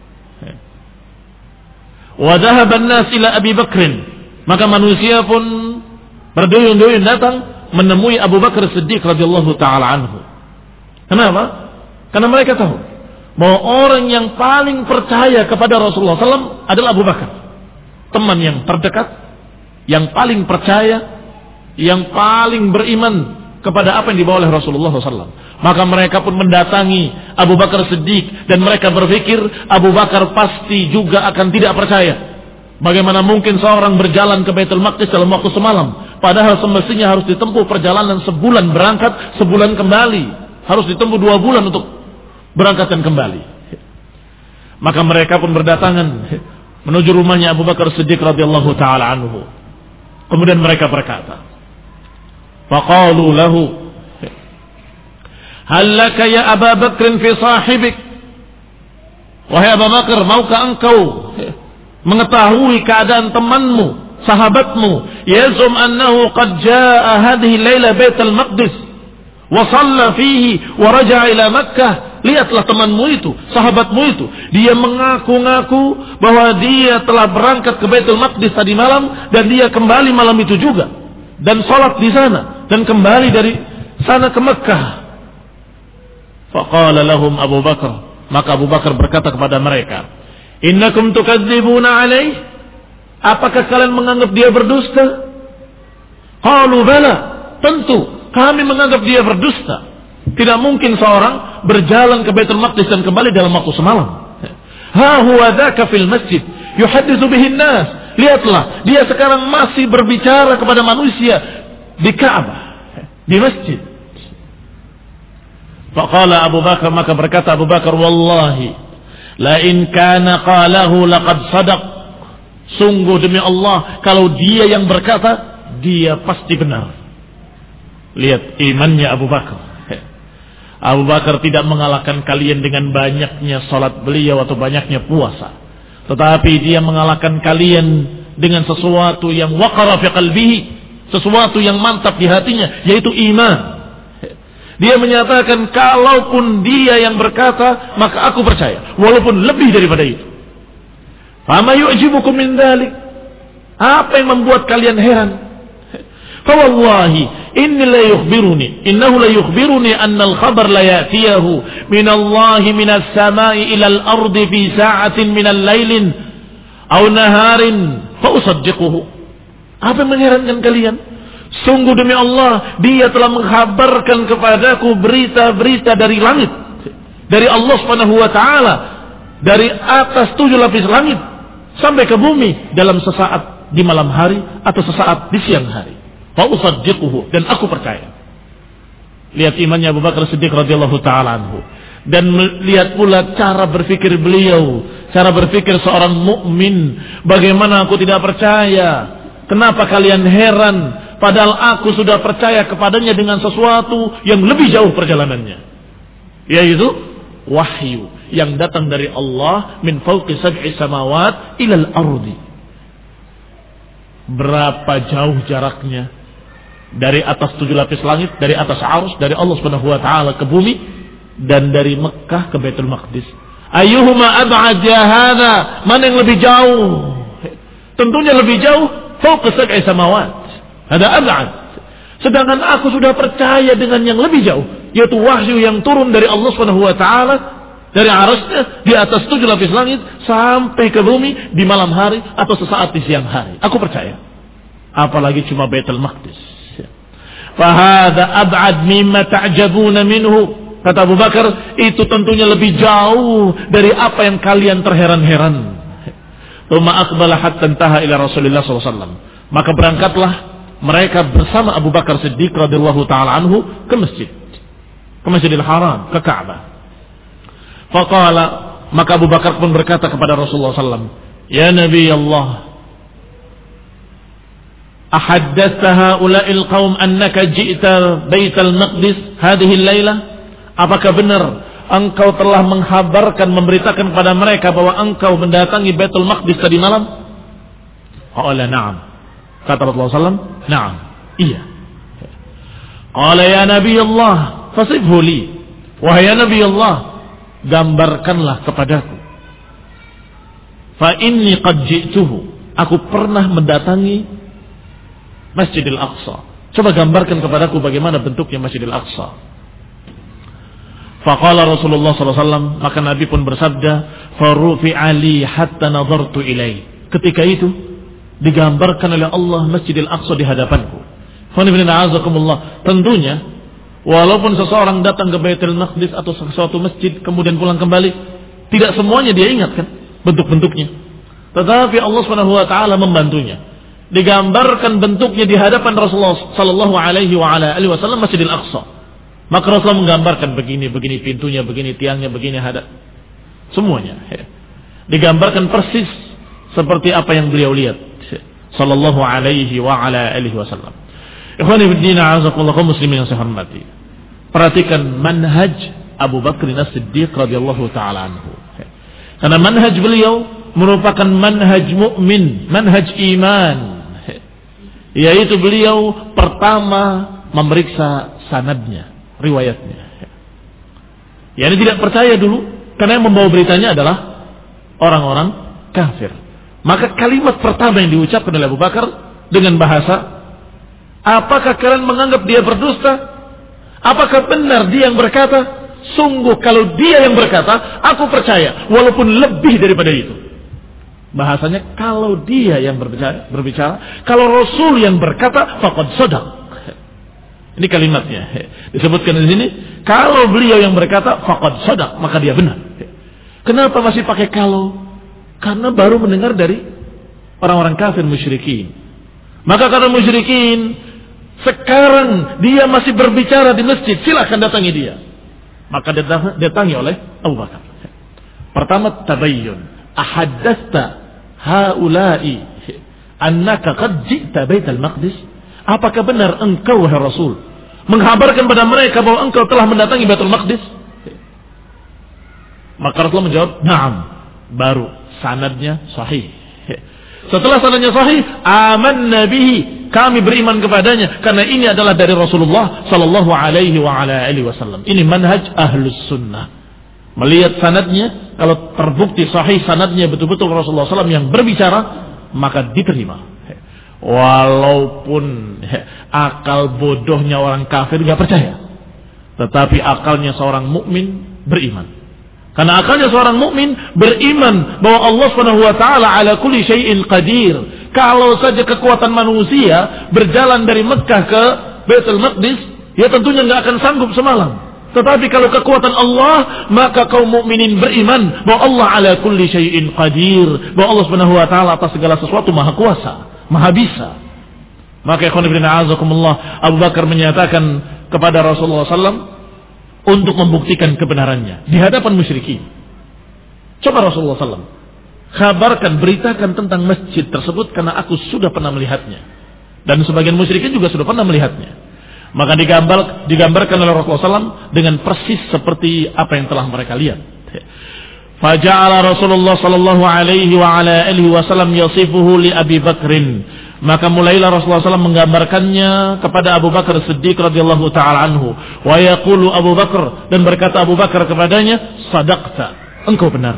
Wa dhahaba an-nas ila Abi Bakrin. Maka manusia pun berduyun-duyun datang menemui Abu Bakar Siddiq radhiyallahu taala anhu. Kenapa? Karena mereka tahu bahwa orang yang paling percaya kepada Rasulullah sallallahu alaihi wasallam adalah Abu Bakar. Teman yang terdekat, yang paling percaya, yang paling beriman kepada apa yang dibawa oleh Rasulullah sallallahu alaihi wasallam. Maka mereka pun mendatangi Abu Bakar Siddiq dan mereka berpikir Abu Bakar pasti juga akan tidak percaya. Bagaimana mungkin seorang berjalan ke Baitul Maqdis dalam waktu semalam? Padahal semestinya harus ditempuh perjalanan sebulan berangkat, sebulan kembali. Harus ditempuh dua bulan untuk berangkat dan kembali. Maka mereka pun berdatangan menuju rumahnya Abu Bakar Siddiq radhiyallahu taala anhu. Kemudian mereka berkata, faqalu lahu, hal laka ya Abu Bakr fi sahibik? Wahai Abu Bakar, maukah engkau mengetahui keadaan temanmu, sahabatmu, yazum annahu qad jaa hadhihi laila Baitul Maqdis wa shalla fihi wa raja'a ila Makkah. Lihatlah temanmu itu, sahabatmu itu, dia mengaku-ngaku bahwa dia telah berangkat ke Baitul Maqdis tadi malam dan dia kembali malam itu juga dan salat di sana dan kembali dari sana ke Makkah. Faqala lahum Abu Bakar, maka Abu Bakar berkata kepada mereka, innakum tukadzibuna alaih? Apakah kalian menganggap dia berdusta? Qalu bala, tentu kami menganggap dia berdusta. Tidak mungkin seorang berjalan ke Baitul Maqdis dan kembali dalam waktu semalam. Ha huwa dzaka fil masjid yuhadditsu bihi an-nas. Lihatlah, dia sekarang masih berbicara kepada manusia di Ka'bah, di masjid. Faqala Abu Bakar, maka berkata Abu Bakar, wallahi la in kana qalahu laqad sadaq. Sungguh demi Allah, kalau dia yang berkata, dia pasti benar. Lihat imannya Abu Bakar. Abu Bakar tidak mengalahkan kalian dengan banyaknya salat beliau atau banyaknya puasa, tetapi dia mengalahkan kalian dengan sesuatu yang waqara fi qalbihi, sesuatu yang mantap di hatinya, yaitu iman. Dia menyatakan, kalaupun dia yang berkata, maka aku percaya, walaupun lebih daripada itu. Fama yu'jibukum min dzalik? Apa yang membuat kalian heran? Fa wallahi inni la yukhbiruni innahu la yukhbiruni anna al-khabar la ya'tiyahu min Allah min as-sama'i ila al-ardi fi sa'atin min al-lailin aw naharin fa usaddiquhu. Apa yang mengherankan kalian? Sungguh demi Allah, dia telah mengkhabarkan kepadaku berita-berita dari langit, dari Allah Subhanahu wa taala, dari atas tujuh lapis langit sampai ke bumi dalam sesaat di malam hari atau sesaat di siang hari. Fa usaddiquhu, dan aku percaya. Lihat imannya Abu Bakar Siddiq radhiyallahu taala anhu, dan lihat pula cara berpikir beliau, cara berpikir seorang mukmin. Bagaimana aku tidak percaya? Kenapa kalian heran? Padahal aku sudah percaya kepadanya dengan sesuatu yang lebih jauh perjalanannya, yaitu wahyu yang datang dari Allah min fawqi sab'i samawat ilal ardi. Berapa jauh jaraknya dari atas tujuh lapis langit, dari atas arus, dari Allah Subhanahu wa taala ke bumi, dan dari Mekah ke Baitul Maqdis. Ayyuhuma ab'ad ya hadza? Mana yang lebih jauh? Tentunya lebih jauh fawqa sab'i samawat. Ada ab'ad. Sedangkan aku sudah percaya dengan yang lebih jauh, yaitu wahyu yang turun dari Allah Subhanahu wa taala, dari arasnya di atas tujuh lapis langit sampai ke bumi di malam hari atau sesaat di siang hari. Aku percaya. Apalagi cuma Baitul Maqdis. Fa hadza ab'ad mimma ta'jabuna minhu. Kata Abu Bakar, itu tentunya lebih jauh dari apa yang kalian terheran-heran. Tsumma aqbala hatta intaha ila Rasulillah sallallahu alaihi wasallam. Maka berangkatlah mereka bersama Abu Bakar Siddiq radhiyallahu taala anhu ke masjid, ke Masjidil Haram, ke Ka'bah. Faqala, maka Abu Bakar pun berkata kepada Rasulullah sallallahu alaihi wasallam, "Ya Nabi Allah, ahaddatsa haula'il qaum annaka ji'ta Baitul Maqdis hadhihi al-lailah?" Apakah benar engkau telah menghabarkan, memberitakan kepada mereka bahwa engkau mendatangi Baitul Maqdis tadi malam? Qala na'am. Kata Rasulullah sallallahu alaihi wasallam, na'am, iya. Qala ya Nabi Allah, fasifhu li. Wahai ya Nabi Allah, gambarkanlah kepadaku. Fa inni qad ji'tuhu. Aku pernah mendatangi Masjidil Aqsa. Coba gambarkan kepadaku bagaimana bentuknya Masjidil Aqsa. Faqala Rasulullah sallallahu alaihi wasallam, maka Nabi pun bersabda, farufi'a li hatta nadartu ilai. Ketika itu digambarkan oleh Allah Masjidil Aqsa di hadapanku. Tentunya walaupun seseorang datang ke Baitul Maqdis atau sesuatu masjid kemudian pulang kembali, tidak semuanya dia ingat kan bentuk-bentuknya. Tetapi Allah Subhanahu wa taala membantunya. Digambarkan bentuknya di hadapan Rasulullah sallallahu alaihi wa ala alihi wasallam Masjidil Aqsa. Maka Rasulullah menggambarkan begini, begini pintunya, begini tiangnya, begini hadap. Semuanya digambarkan persis seperti apa yang beliau lihat sallallahu alaihi wa ala alihi wasallam. Ikhwani fiddin, a'azakumullah kaum muslimin yang saya hormati. Perhatikan manhaj Abu Bakr As-Siddiq radhiyallahu taala anhu. Karena manhaj beliau merupakan manhaj mukmin, manhaj iman. Yaitu beliau pertama memeriksa sanadnya, riwayatnya. Yani tidak percaya dulu karena yang membawa beritanya adalah orang-orang kafir. Maka kalimat pertama yang diucapkan oleh Abu Bakar dengan bahasa, apakah kalian menganggap dia berdusta? Apakah benar dia yang berkata? Sungguh kalau dia yang berkata, aku percaya walaupun lebih daripada itu. Bahasanya kalau dia yang berbicara, berbicara kalau Rasul yang berkata, faqad shadaq. Ini kalimatnya disebutkan di sini. Kalau beliau yang berkata, faqad shadaq, maka dia benar. Kenapa masih pakai kalau? Karena baru mendengar dari orang-orang kafir musyrikin. Maka karena musyrikin, sekarang dia masih berbicara di masjid, silakan datangi dia. Maka datangi oleh Abu Bakar. Pertama, tabayyun. Ahaddatsa haula'i annaka qad ji'ta Baitul Maqdis? Apakah benar engkau wahai Rasul menghabarkan pada mereka bahwa engkau telah mendatangi Baitul Maqdis? Maka Rasulullah menjawab, "Na'am." Baru sanadnya sahih. Setelah sanadnya sahih, amanna bihi, kami beriman kepadanya karena ini adalah dari Rasulullah sallallahu alaihi wa ala alihi wasallam. Ini manhaj ahlus sunnah. Melihat sanadnya, kalau terbukti sahih sanadnya betul-betul Rasulullah shallallahu alaihi wasallam yang berbicara, maka diterima. Walaupun akal bodohnya orang kafir gak percaya, tetapi akalnya seorang mukmin beriman. Karena akalnya seorang mukmin beriman bahwa Allah Subhanahu wa taala ala kulli syai'in qadir. Kalau saja kekuatan manusia berjalan dari Mekah ke Baitul Maqdis, ya tentunya enggak akan sanggup semalam. Tetapi kalau kekuatan Allah, maka kaum mukminin beriman bahwa Allah ala kulli syai'in qadir, bahwa Allah Subhanahu wa taala atas segala sesuatu maha kuasa, maha bisa. Maka ikhwan fillah a'azakumullah, Abu Bakar menyatakan kepada Rasulullah sallallahu alaihi wasallam untuk membuktikan kebenarannya di hadapan musyrikin. Coba Rasulullah sallallahu alaihi wasallam kabarkan, beritakan tentang masjid tersebut karena aku sudah pernah melihatnya dan sebagian musyrikin juga sudah pernah melihatnya. Maka digambar, digambarkan oleh Rasulullah sallallahu alaihi wasallam dengan persis seperti apa yang telah mereka lihat. Faja'ala Rasulullah sallallahu alaihi wa ala alihi wasallam yasifuhu li Abi Bakrin. Maka mulailah Rasulullah sallallahu alaihi wasallam menggambarkannya kepada Abu Bakar Siddiq radhiyallahu taala anhu. Wa yaqulu Abu Bakar, dan berkata Abu Bakar kepadanya, sadaqta, engkau benar.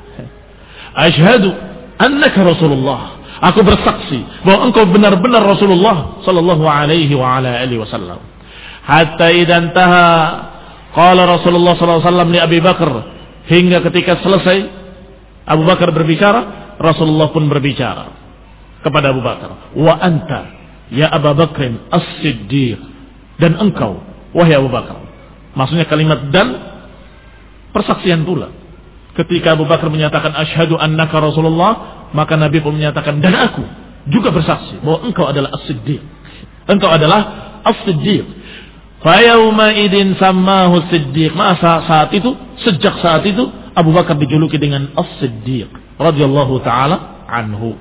Asyhadu annaka Rasulullah. Aku bersaksi bahwa engkau benar-benar Rasulullah sallallahu alaihi wa ala alihi wasallam. Hatta idan taha qala Rasulullah sallallahu alaihi wasallam li Abi Bakar, hingga ketika selesai Abu Bakar berbicara, Rasulullah pun berbicara kepada Abu Bakar, wa anta ya Abu Bakrin as-Siddiq, dan engkau wahai Abu Bakar. Maksudnya kalimat dan persaksian pula. Ketika Abu Bakar menyatakan asyhadu annaka Rasulullah, maka Nabi pun menyatakan dan aku juga bersaksi bahwa engkau adalah as-Siddiq. Engkau adalah as-Siddiq. Fa yauma idin sammahu as-Siddiq. Masa saat itu, sejak saat itu Abu Bakar dijuluki dengan as-Siddiq radhiyallahu taala anhu.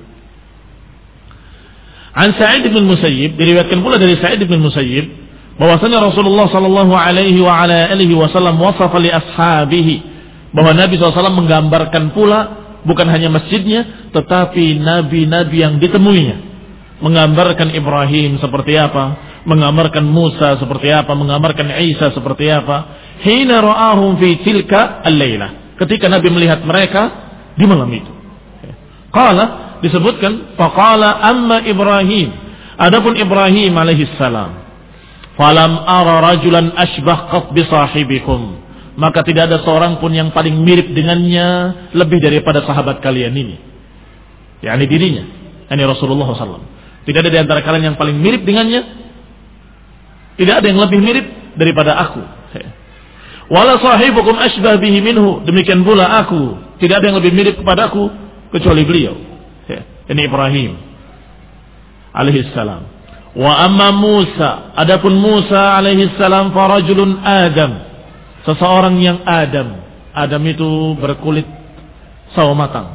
An Sa'id bin Musayyib, diriwayatkan pula dari Sa'id bin Musayyib bahwasanya Rasulullah sallallahu alaihi wa ala alihi wasallam wasafa li ashabihi, bahwa Nabi sallallahu alaihi wasallam menggambarkan pula bukan hanya masjidnya, tetapi nabi-nabi yang ditemuinya. Menggambarkan Ibrahim seperti apa, menggambarkan Musa seperti apa, menggambarkan Isa seperti apa. Hina ra'ahum fi tilka al-lailah, ketika Nabi melihat mereka di malam itu. Qala, disebutkan, faqala amma Ibrahim, adapun Ibrahim alaihi salam, falam ara rajulan ashbah qat bi sahibikum, maka tidak ada seorang pun yang paling mirip dengannya lebih daripada sahabat kalian ini, yakni dirinya, yakni Rasulullah sallallahu alaihi wasallam. Tidak ada di antara kalian yang paling mirip dengannya, tidak ada yang lebih mirip daripada aku. Wala sahibukum ashbah bihi minhu, demikian pula aku tidak ada yang lebih mirip kepada aku kecuali beliau, ini Ibrahim alaihi salam. Wa amma Musa, adapun Musa alaihi salam, farajulun Adam, seseorang yang Adam. Adam itu berkulit sawo matang.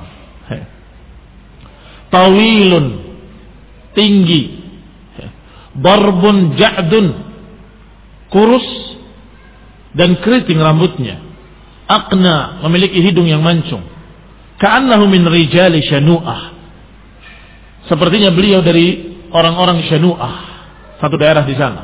Tawilun, tinggi. Darbun ja'dun, kurus dan keriting rambutnya. Aqna, memiliki hidung yang mancung. Ka'annahu min rijali Syanu'ah, sepertinya beliau dari orang-orang Syanu'ah, satu daerah di sana.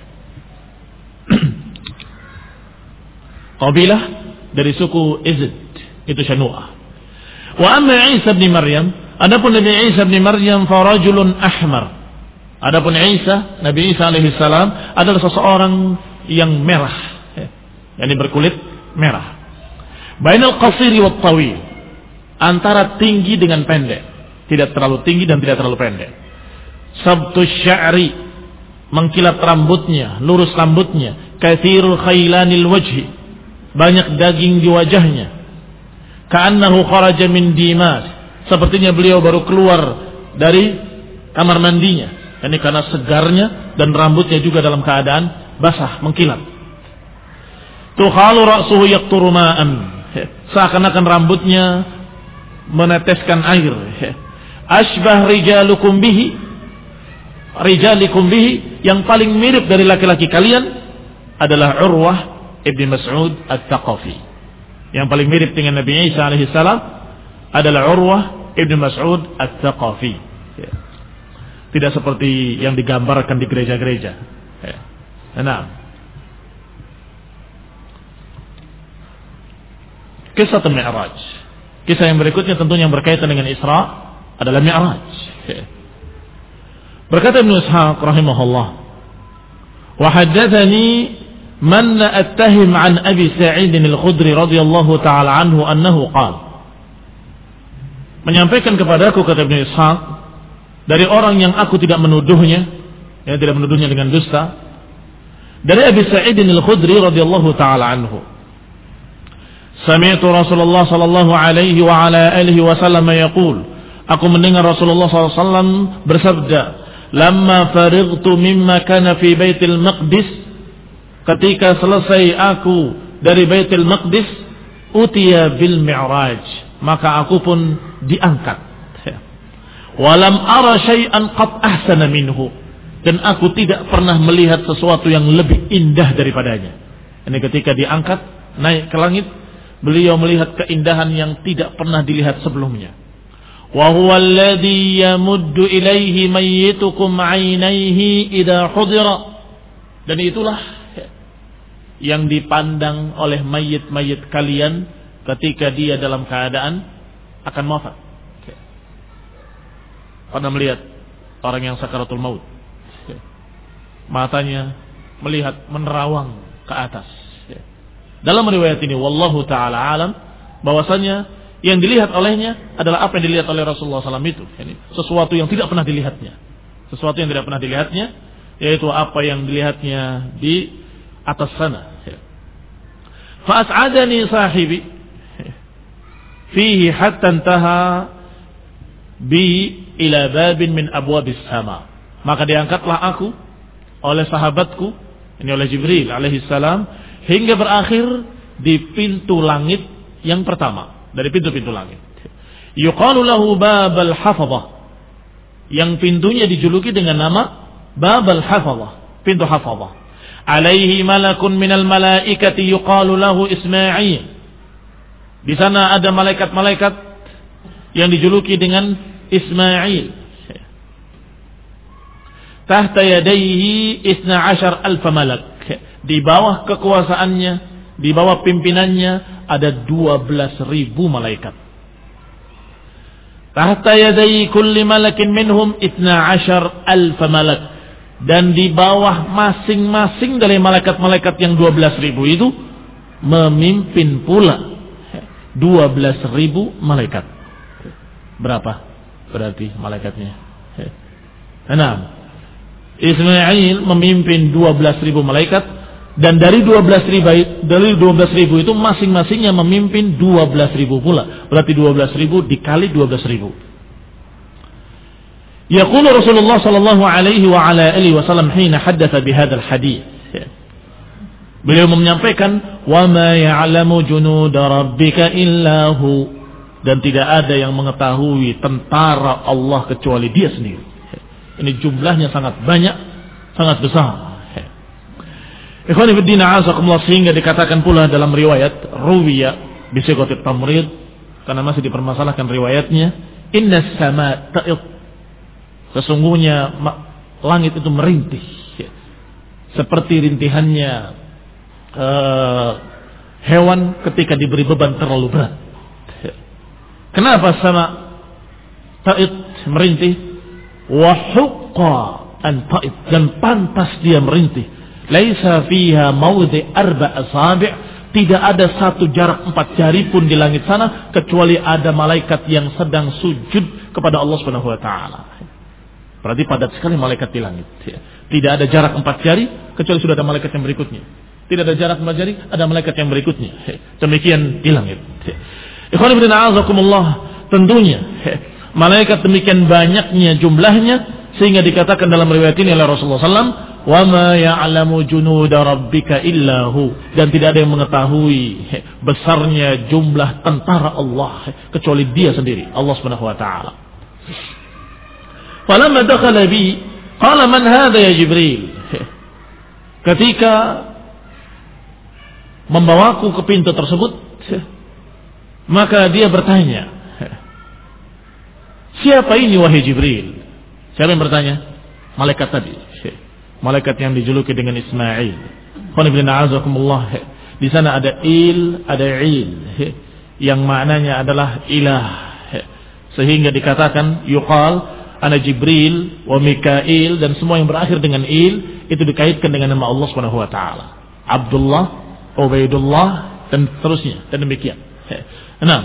Qabilah dari suku Izd, itu Syanu'ah. Wa amma Isa bin Maryam, adapun Nabi Isa bin Maryam, farajulun ahmar. Adapun Isa, Nabi Isa alaihi salam adalah seseorang yang merah, yakni berkulit merah. Bainal qasiri wat tawil, antara tinggi dengan pendek, tidak terlalu tinggi dan tidak terlalu pendek. Sabtu sya'ri, mengkilat rambutnya, lurus rambutnya. Katsirul khailanil wajhi, banyak daging di wajahnya. Ka'annahu kharaja min dimas, sepertinya beliau baru keluar dari kamar mandinya. Ini karena segarnya dan rambutnya juga dalam keadaan basah, mengkilat. Tukhalu ra'suhu yaqturu ma'an, seakan-akan rambutnya meneteskan air. Ashbah rijalukum bihi, rijalikum bihi, yang paling mirip dari laki-laki kalian adalah Urwah ibn Mas'ud At-Thaqafi. Yang paling mirip dengan Nabi Isa alaihi salam adalah Urwah ibn Mas'ud At-Thaqafi. Tidak seperti yang digambarkan di gereja-gereja. Nah, Kisah Mi'raj. Kisah yang berikutnya tentunya yang berkaitan dengan Isra adalah Mi'raj. Berkata Ibnu Ishaq rahimahullah, wa haddatsani man attahim an Abi Sa'id al-Khudri radhiyallahu ta'ala anhu annahu qala, menyampaikan kepadaku, kata Ibnu Ishaq, dari orang yang aku tidak menuduhnya, ya, tidak menuduhnya dengan dusta, dari Abi Sa'id al-Khudri radhiyallahu ta'ala anhu, sami'tu Rasulullah sallallahu alaihi wa ala alihi wasallam yaqul, aku mendengar Rasulullah sallallahu alaihi wasallam bersabda, lamma farightu mimma kana fi Baitul Maqdis, ketika selesai aku dari Baitul Maqdis, utiya bil Mi'raj, maka aku pun diangkat. Walam ara syai'an qad ahsana minhu, dan aku tidak pernah melihat sesuatu yang lebih indah daripadanya. Ini ketika diangkat naik ke langit, beliau melihat keindahan yang tidak pernah dilihat sebelumnya. Wa huwa alladhi yamuddu ilaihi mayyitukum 'ainaihi idza hudira, dan itulah yang dipandang oleh mayit-mayit kalian ketika dia dalam keadaan akan wafat. Pernah melihat orang yang sakaratul maut, matanya melihat menerawang ke atas. Dalam riwayat ini wallahu ta'ala alam, bahwasanya yang dilihat olehnya adalah apa yang dilihat oleh Rasulullah shallallahu alaihi wasallam itu. Ini sesuatu yang tidak pernah dilihatnya. Sesuatu yang tidak pernah dilihatnya, yaitu apa yang dilihatnya di atas sana. Fa'as'adani sahibi fihi hatta intaha bi ila babin min abwabis sama. Maka diangkatlah aku oleh sahabatku, ini oleh Jibril alaihi salam, hingga berakhir di pintu langit yang pertama dari pintu-pintu langit. Yuqalu lahu babal hafadhah, yang pintunya dijuluki dengan nama babal hafadhah, pintu hafadhah. Alaihi malakun minal malaikati yuqalu lahu Ismail. Di sana ada malaikat-malaikat yang dijuluki dengan Ismail. Tahta yadayhi isna ashar alfa malak. Di bawah kekuasaannya, di bawah pimpinannya ada dua belas ribu malaikat. Tahta yadai kulli malakin minhum isna ashar alfa malak. Dan di bawah masing-masing dari malaikat-malaikat yang dua belas ribu itu memimpin pula dua belas ribu malaikat. Berapa berarti malaikatnya? enam. Ismail memimpin dua belas ribu malaikat. Dan dari dua belas ribu, dari dua belas ribu itu masing-masingnya memimpin dua belas ribu pula. Berarti dua belas ribu dikali dua belas ribu. Yaqulu Rasulullah sallallahu alaihi wa ala alihi wasallam hina haddatha bihadzal hadits. Beliau menyampaikan, "Wa ma ya'lamu junuda rabbika illa hu." Dan tidak ada yang mengetahui tentara Allah kecuali Dia sendiri. Ini jumlahnya sangat banyak, sangat besar. Ikhwani fiddin a'azakumullah, sehingga dikatakan pula dalam riwayat ruwiya bi sighatit tamrid, karena masih dipermasalahkan riwayatnya, inna sama ta'id, sesungguhnya langit itu merintih seperti rintihannya uh, hewan ketika diberi beban terlalu berat. Kenapa sama ta'id merintih? Wa huqqa an ta'id, dan pantas dia merintih. Laisa fiha mawdi arba asabi', tidak ada satu jarak empat jari pun di langit sana kecuali ada malaikat yang sedang sujud kepada Allah Subhanahu wa taala. Berarti padat sekali malaikat di langit. Tidak ada jarak empat jari kecuali sudah ada malaikat yang berikutnya. Tidak ada jarak empat jari, ada malaikat yang berikutnya. Demikian di langit. Ikhwan fillah a'azakumullah, tentunya malaikat demikian banyaknya jumlahnya sehingga dikatakan dalam riwayat ini oleh Rasulullah sallallahu alaihi wasallam, wa ma ya'lamu junuda rabbika illa hu, dan tidak ada yang mengetahui besarnya jumlah tentara Allah kecuali Dia sendiri, Allah Subhanahu wa taala. Falamma dakhala bi qala man hadha ya Jibril, ketika membawaku ke pintu tersebut maka dia bertanya, siapa ini wahai Jibril? Siapa yang bertanya? Malaikat tadi, malaikat yang dijuluki dengan Ismail. Di sana ada il, ada il. yang maknanya adalah ilah. Sehingga dikatakan yuqal ana Jibril wa Mikail, dan semua yang berakhir dengan il itu dikaitkan dengan nama Allah Subhanahu wa taala. Abdullah, Ubaidullah, dan seterusnya dan demikian. Nah,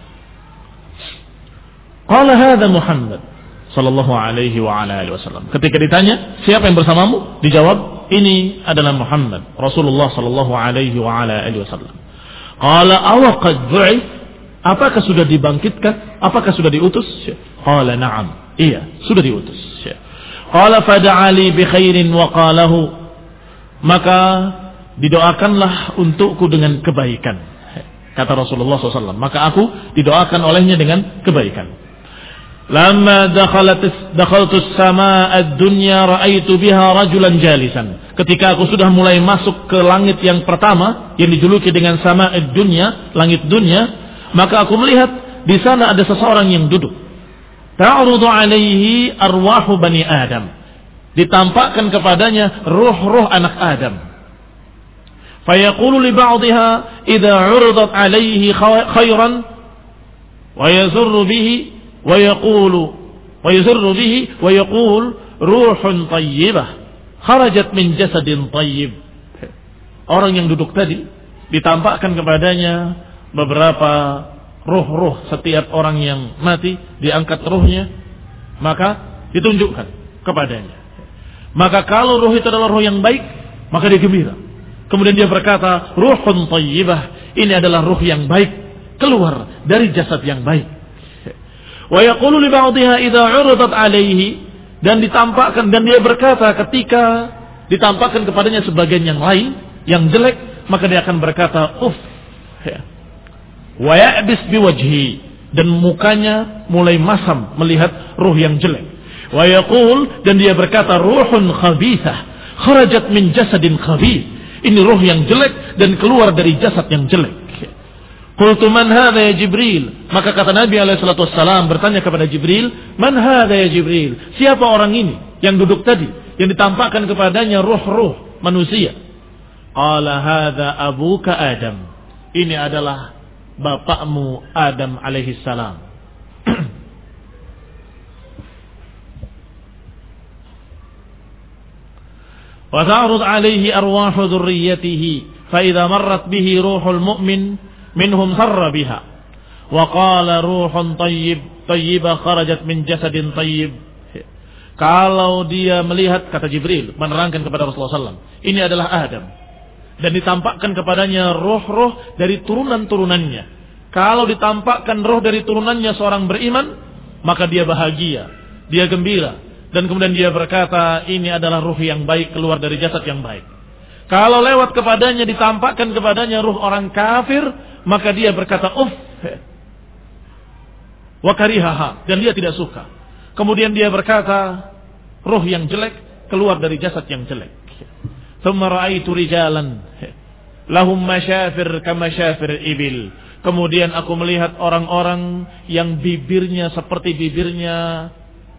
qala hadza Muhammad sallallahu alaihi wa ala alihi wasallam. Ketika ditanya, siapa yang bersamamu? Dijawab, ini adalah Muhammad, Rasulullah sallallahu alaihi wa ala alihi wasallam. Qala aw qad bu'ith? Apakah sudah dibangkitkan? Apakah sudah diutus? Qala na'am. Iya, sudah diutus. Qala fad'ali bi khairin wa qalahu. Maka didoakanlah untukku dengan kebaikan. Kata Rasulullah shallallahu alaihi wasallam. Maka aku didoakan olehnya dengan kebaikan. Lama dakhalat dakhaltu as-samaa ad-dunya ra'aitu biha rajulan jalisan. Ketika aku sudah mulai masuk ke langit yang pertama yang dijuluki dengan sama ad-dunya, langit dunia, maka aku melihat di sana ada seseorang yang duduk. Ta'rudu alaihi arwahu bani Adam. Ditampakkan kepadanya ruh-ruh anak Adam. Fayaqulu li ba'dihha idza 'uridat alaihi khairan wa yazurru bihi wa yaqulu wa yazurru bihi wa yaqul ruhun tayyibah kharajat min jasadin tayyib. Orang yang duduk tadi ditampakkan kepadanya beberapa ruh-ruh setiap orang yang mati, diangkat ruhnya, maka ditunjukkan kepadanya. Maka kalau ruh itu adalah ruh yang baik, maka dia gembira. Kemudian dia berkata, ruhun tayyibah, ini adalah ruh yang baik, keluar dari jasad yang baik. Wa yaqulu li ba'dihha idza 'uridat 'alaihi, dan ditampakkan, dan dia berkata ketika ditampakkan kepadanya sebagian yang lain yang jelek, maka dia akan berkata uff. Wa ya'bis biwajhi, dan mukanya mulai masam melihat ruh yang jelek. Wa yaqul, dan dia berkata ruhun khabithah kharajat min jasadin khabith, ini ruh yang jelek dan keluar dari jasad yang jelek. Qultu man hadha ya Jibril, maka kata Nabi alaihi salatu wassalam bertanya kepada Jibril, man hadha ya Jibril, siapa orang ini yang duduk tadi yang ditampakkan kepadanya ruh-ruh manusia? Qala hadha abuka Adam, ini adalah bapakmu Adam alaihi salam. Wa ta'rud alaihi arwahu dhurriyyatihi fa idza marrat bihi ruhul mu'min minhum sarra biha wa qala ruhun tayyib tayyibah kharajat min jasadin tayyib. Kalau dia melihat, kata Jibril menerangkan kepada Rasulullah sallallahu alaihi wasallam, ini adalah Adam, dan ditampakkan kepadanya roh-roh dari turunan-turunannya. Kalau ditampakkan roh dari turunannya seorang beriman, maka dia bahagia, dia gembira, dan kemudian dia berkata, ini adalah ruh yang baik keluar dari jasad yang baik. Kalau lewat kepadanya, ditampakkan kepadanya ruh orang kafir, maka dia berkata uff wa karihaha, dan dia tidak suka. Kemudian dia berkata, ruh yang jelek keluar dari jasad yang jelek. Thumma ra'aitu rijalan lahum masyafir kama syafir ibil. Kemudian aku melihat orang-orang yang bibirnya seperti bibirnya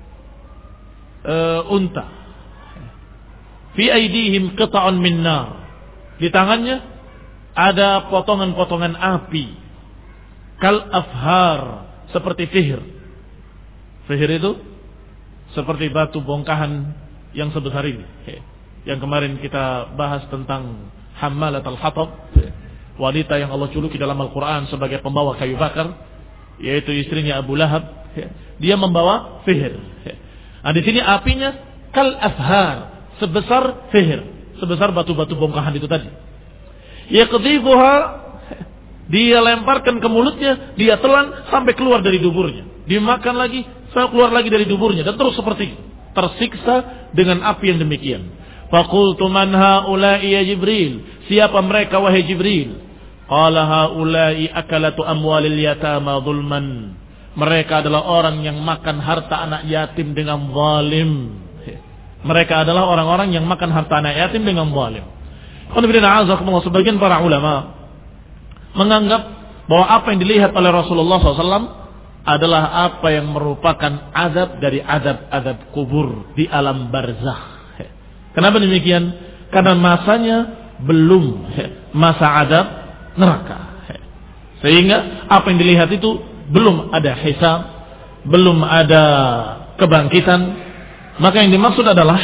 uh, unta. Fi aidihim qita'un min nar. Di tangannya ada potongan-potongan api. Kal afhar, seperti fihir. Fihir itu seperti batu bongkahan yang sebesar ini. Yang kemarin kita bahas tentang Hammalat al-Hatab, wanita yang Allah juluki dalam Al-Quran sebagai pembawa kayu bakar, yaitu istrinya Abu Lahab. Dia membawa fihir. Nah, di sini apinya kal afhar, sebesar fihir, sebesar batu-batu bongkahan itu tadi. Yaqdhifuha, dia lemparkan ke mulutnya, dia telan sampai keluar dari duburnya. Dimakan lagi, sampai keluar lagi dari duburnya, dan terus seperti itu, tersiksa dengan api yang demikian. Faqultu man haula'i ya Jibril, siapa mereka wahai Jibril? Qala haula'i akalatu amwalil yatama zulman, mereka adalah orang yang makan harta anak yatim dengan zalim. Mereka adalah orang-orang yang makan harta anak yatim dengan zalim. Sebagian para ulama menganggap bahwa apa yang dilihat oleh Rasulullah shallallahu alaihi wasallam adalah apa yang merupakan azab dari azab-azab kubur di alam barzakh. Kenapa demikian? Karena masanya belum masa azab neraka. Sehingga apa yang dilihat itu belum ada hisab, belum ada kebangkitan. Maka yang dimaksud adalah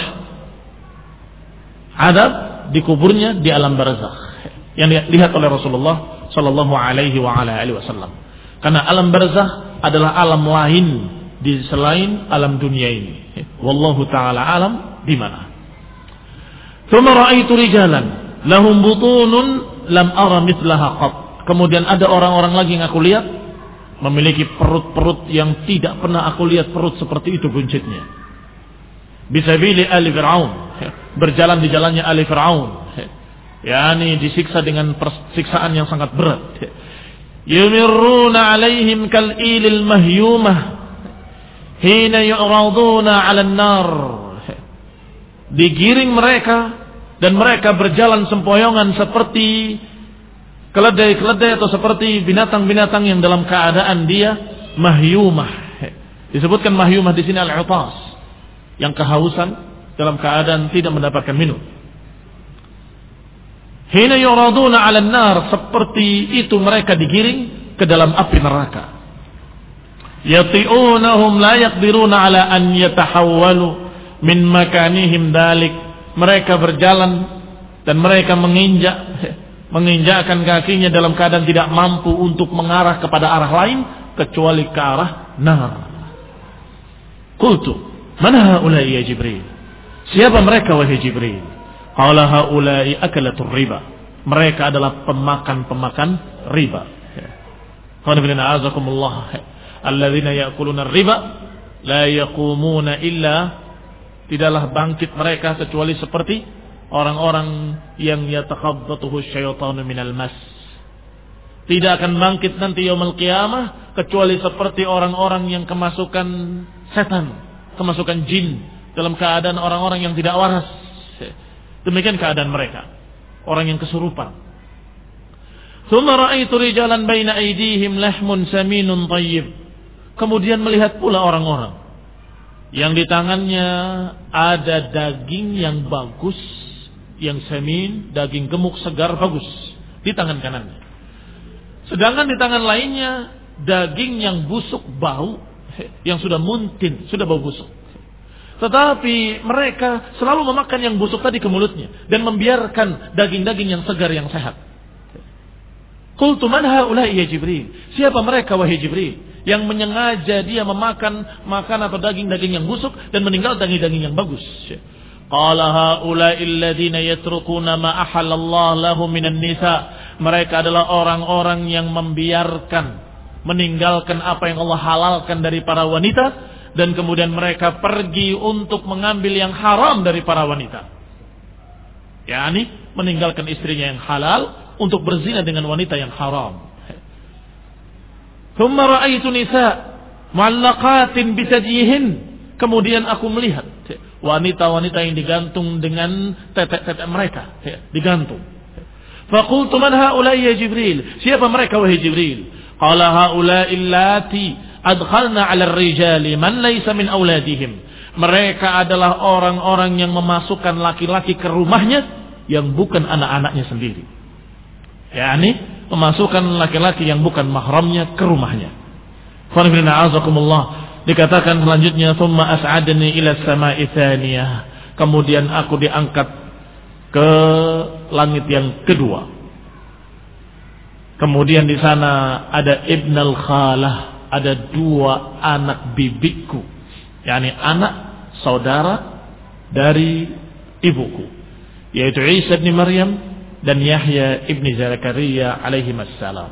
adab di kuburnya di alam barzakh yang dilihat oleh Rasulullah sallallahu alaihi wa ala alihi wasallam. Karena alam barzakh adalah alam lain di selain alam dunia ini. Wallahu taala alam di mana. Tsumma ra'aitu rijalan lahum butunun lam ara mithlaha qat. Kemudian ada orang-orang lagi yang aku lihat memiliki perut-perut yang tidak pernah aku lihat perut seperti itu buncitnya. Bisabili ali Fir'aun, berjalan di jalannya ali Fir'aun, yakni disiksa dengan siksaan yang sangat berat. Yumirruna alaihim kal'ilil mahyumah hina yu'raduna 'alan nar. Digiring mereka dan mereka berjalan sempoyongan seperti keledai-keledai atau seperti binatang-binatang yang dalam keadaan dia mahyumah. Disebutkan mahyumah di sini al-'utas, yang kehausan dalam keadaan tidak mendapatkan minum. Hina yuraduna 'alan nar, seperti itu mereka digiring ke dalam api neraka. Yati'unahum la yaqdiruna 'ala an yatahawwalu min makanihim dalik. Mereka berjalan dan mereka menginjak menginjakkan kakinya dalam keadaan tidak mampu untuk mengarah kepada arah lain kecuali ke arah nar. Qultu man haula'i ya Jibril? Siapa mereka wahai Jibril? Qala haula'i akalatur riba. Mereka adalah pemakan-pemakan riba. Qanibina a'azakumullah. Alladzina ya'kuluna riba la yaqumuna illa, tidaklah bangkit mereka kecuali seperti orang-orang yang yatakhabbatuhu syaitanu minal mas. Tidak akan bangkit nanti yaumul qiyamah kecuali seperti orang-orang yang kemasukan setan, kemasukan jin, dalam keadaan orang-orang yang tidak waras. Demikian keadaan mereka, orang yang kesurupan. Tsumma ra'aitu rijalan baina aydihim lahmun saminun thayyib. Kemudian melihat pula orang-orang yang di tangannya ada daging yang bagus, yang samin, daging gemuk segar bagus di tangan kanannya. Sedangkan di tangan lainnya daging yang busuk bau, yang sudah muntin, sudah bau busuk. Tetapi mereka selalu memakan yang busuk tadi ke mulutnya dan membiarkan daging-daging yang segar yang sehat. Qultu man haula'i ya Jibril? Siapa mereka wahai Jibril? Yang menyengaja dia memakan makan atau daging-daging yang busuk dan meninggal daging-daging yang bagus. Qala haula'i alladziina yatrukuna ma ahallallahu lahum minan nisa. Mereka adalah orang-orang yang membiarkan, meninggalkan apa yang Allah halalkan dari para wanita, dan kemudian mereka pergi untuk mengambil yang haram dari para wanita. yakni meninggalkan istrinya yang halal untuk berzina dengan wanita yang haram. Thumma ra'aitu nisa mu'allaqatin bisadyihin. Kemudian aku melihat wanita-wanita yang digantung dengan tetek-tetek mereka, digantung. Faqultu man haula'i ya Jibril? Siapa mereka wahai Jibril? Qala haula'i allati adkhalna 'ala ar-rijali man laysa min auladihim. Mereka adalah orang-orang yang memasukkan laki-laki ke rumahnya yang bukan anak-anaknya sendiri. yakni memasukkan laki-laki yang bukan mahramnya ke rumahnya. Qanibina azakumullah. Dikatakan selanjutnya, thumma as'adani ila as-sama'i tsaniyah. Kemudian aku diangkat ke langit yang kedua. Kemudian di sana ada ibnal khalah, ada dua anak bibiku, yakni anak saudara dari ibuku, yaitu Isa bin Maryam dan Yahya ibn Zakaria alaihi wassalam.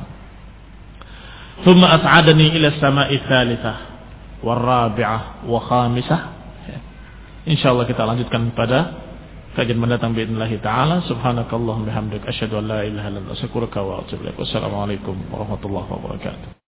Thumma as'adani ila as-sama'i tsalitsah warabi'ah wa khamisah. Insyaallah kita lanjutkan pada kajian mendatang باذنillah taala. Subhanakallahumma bihamdika asyhadu an la ilaha illa anta astaghfiruka wa atubu ilaik. Wassalamualaikum warahmatullahi wabarakatuh.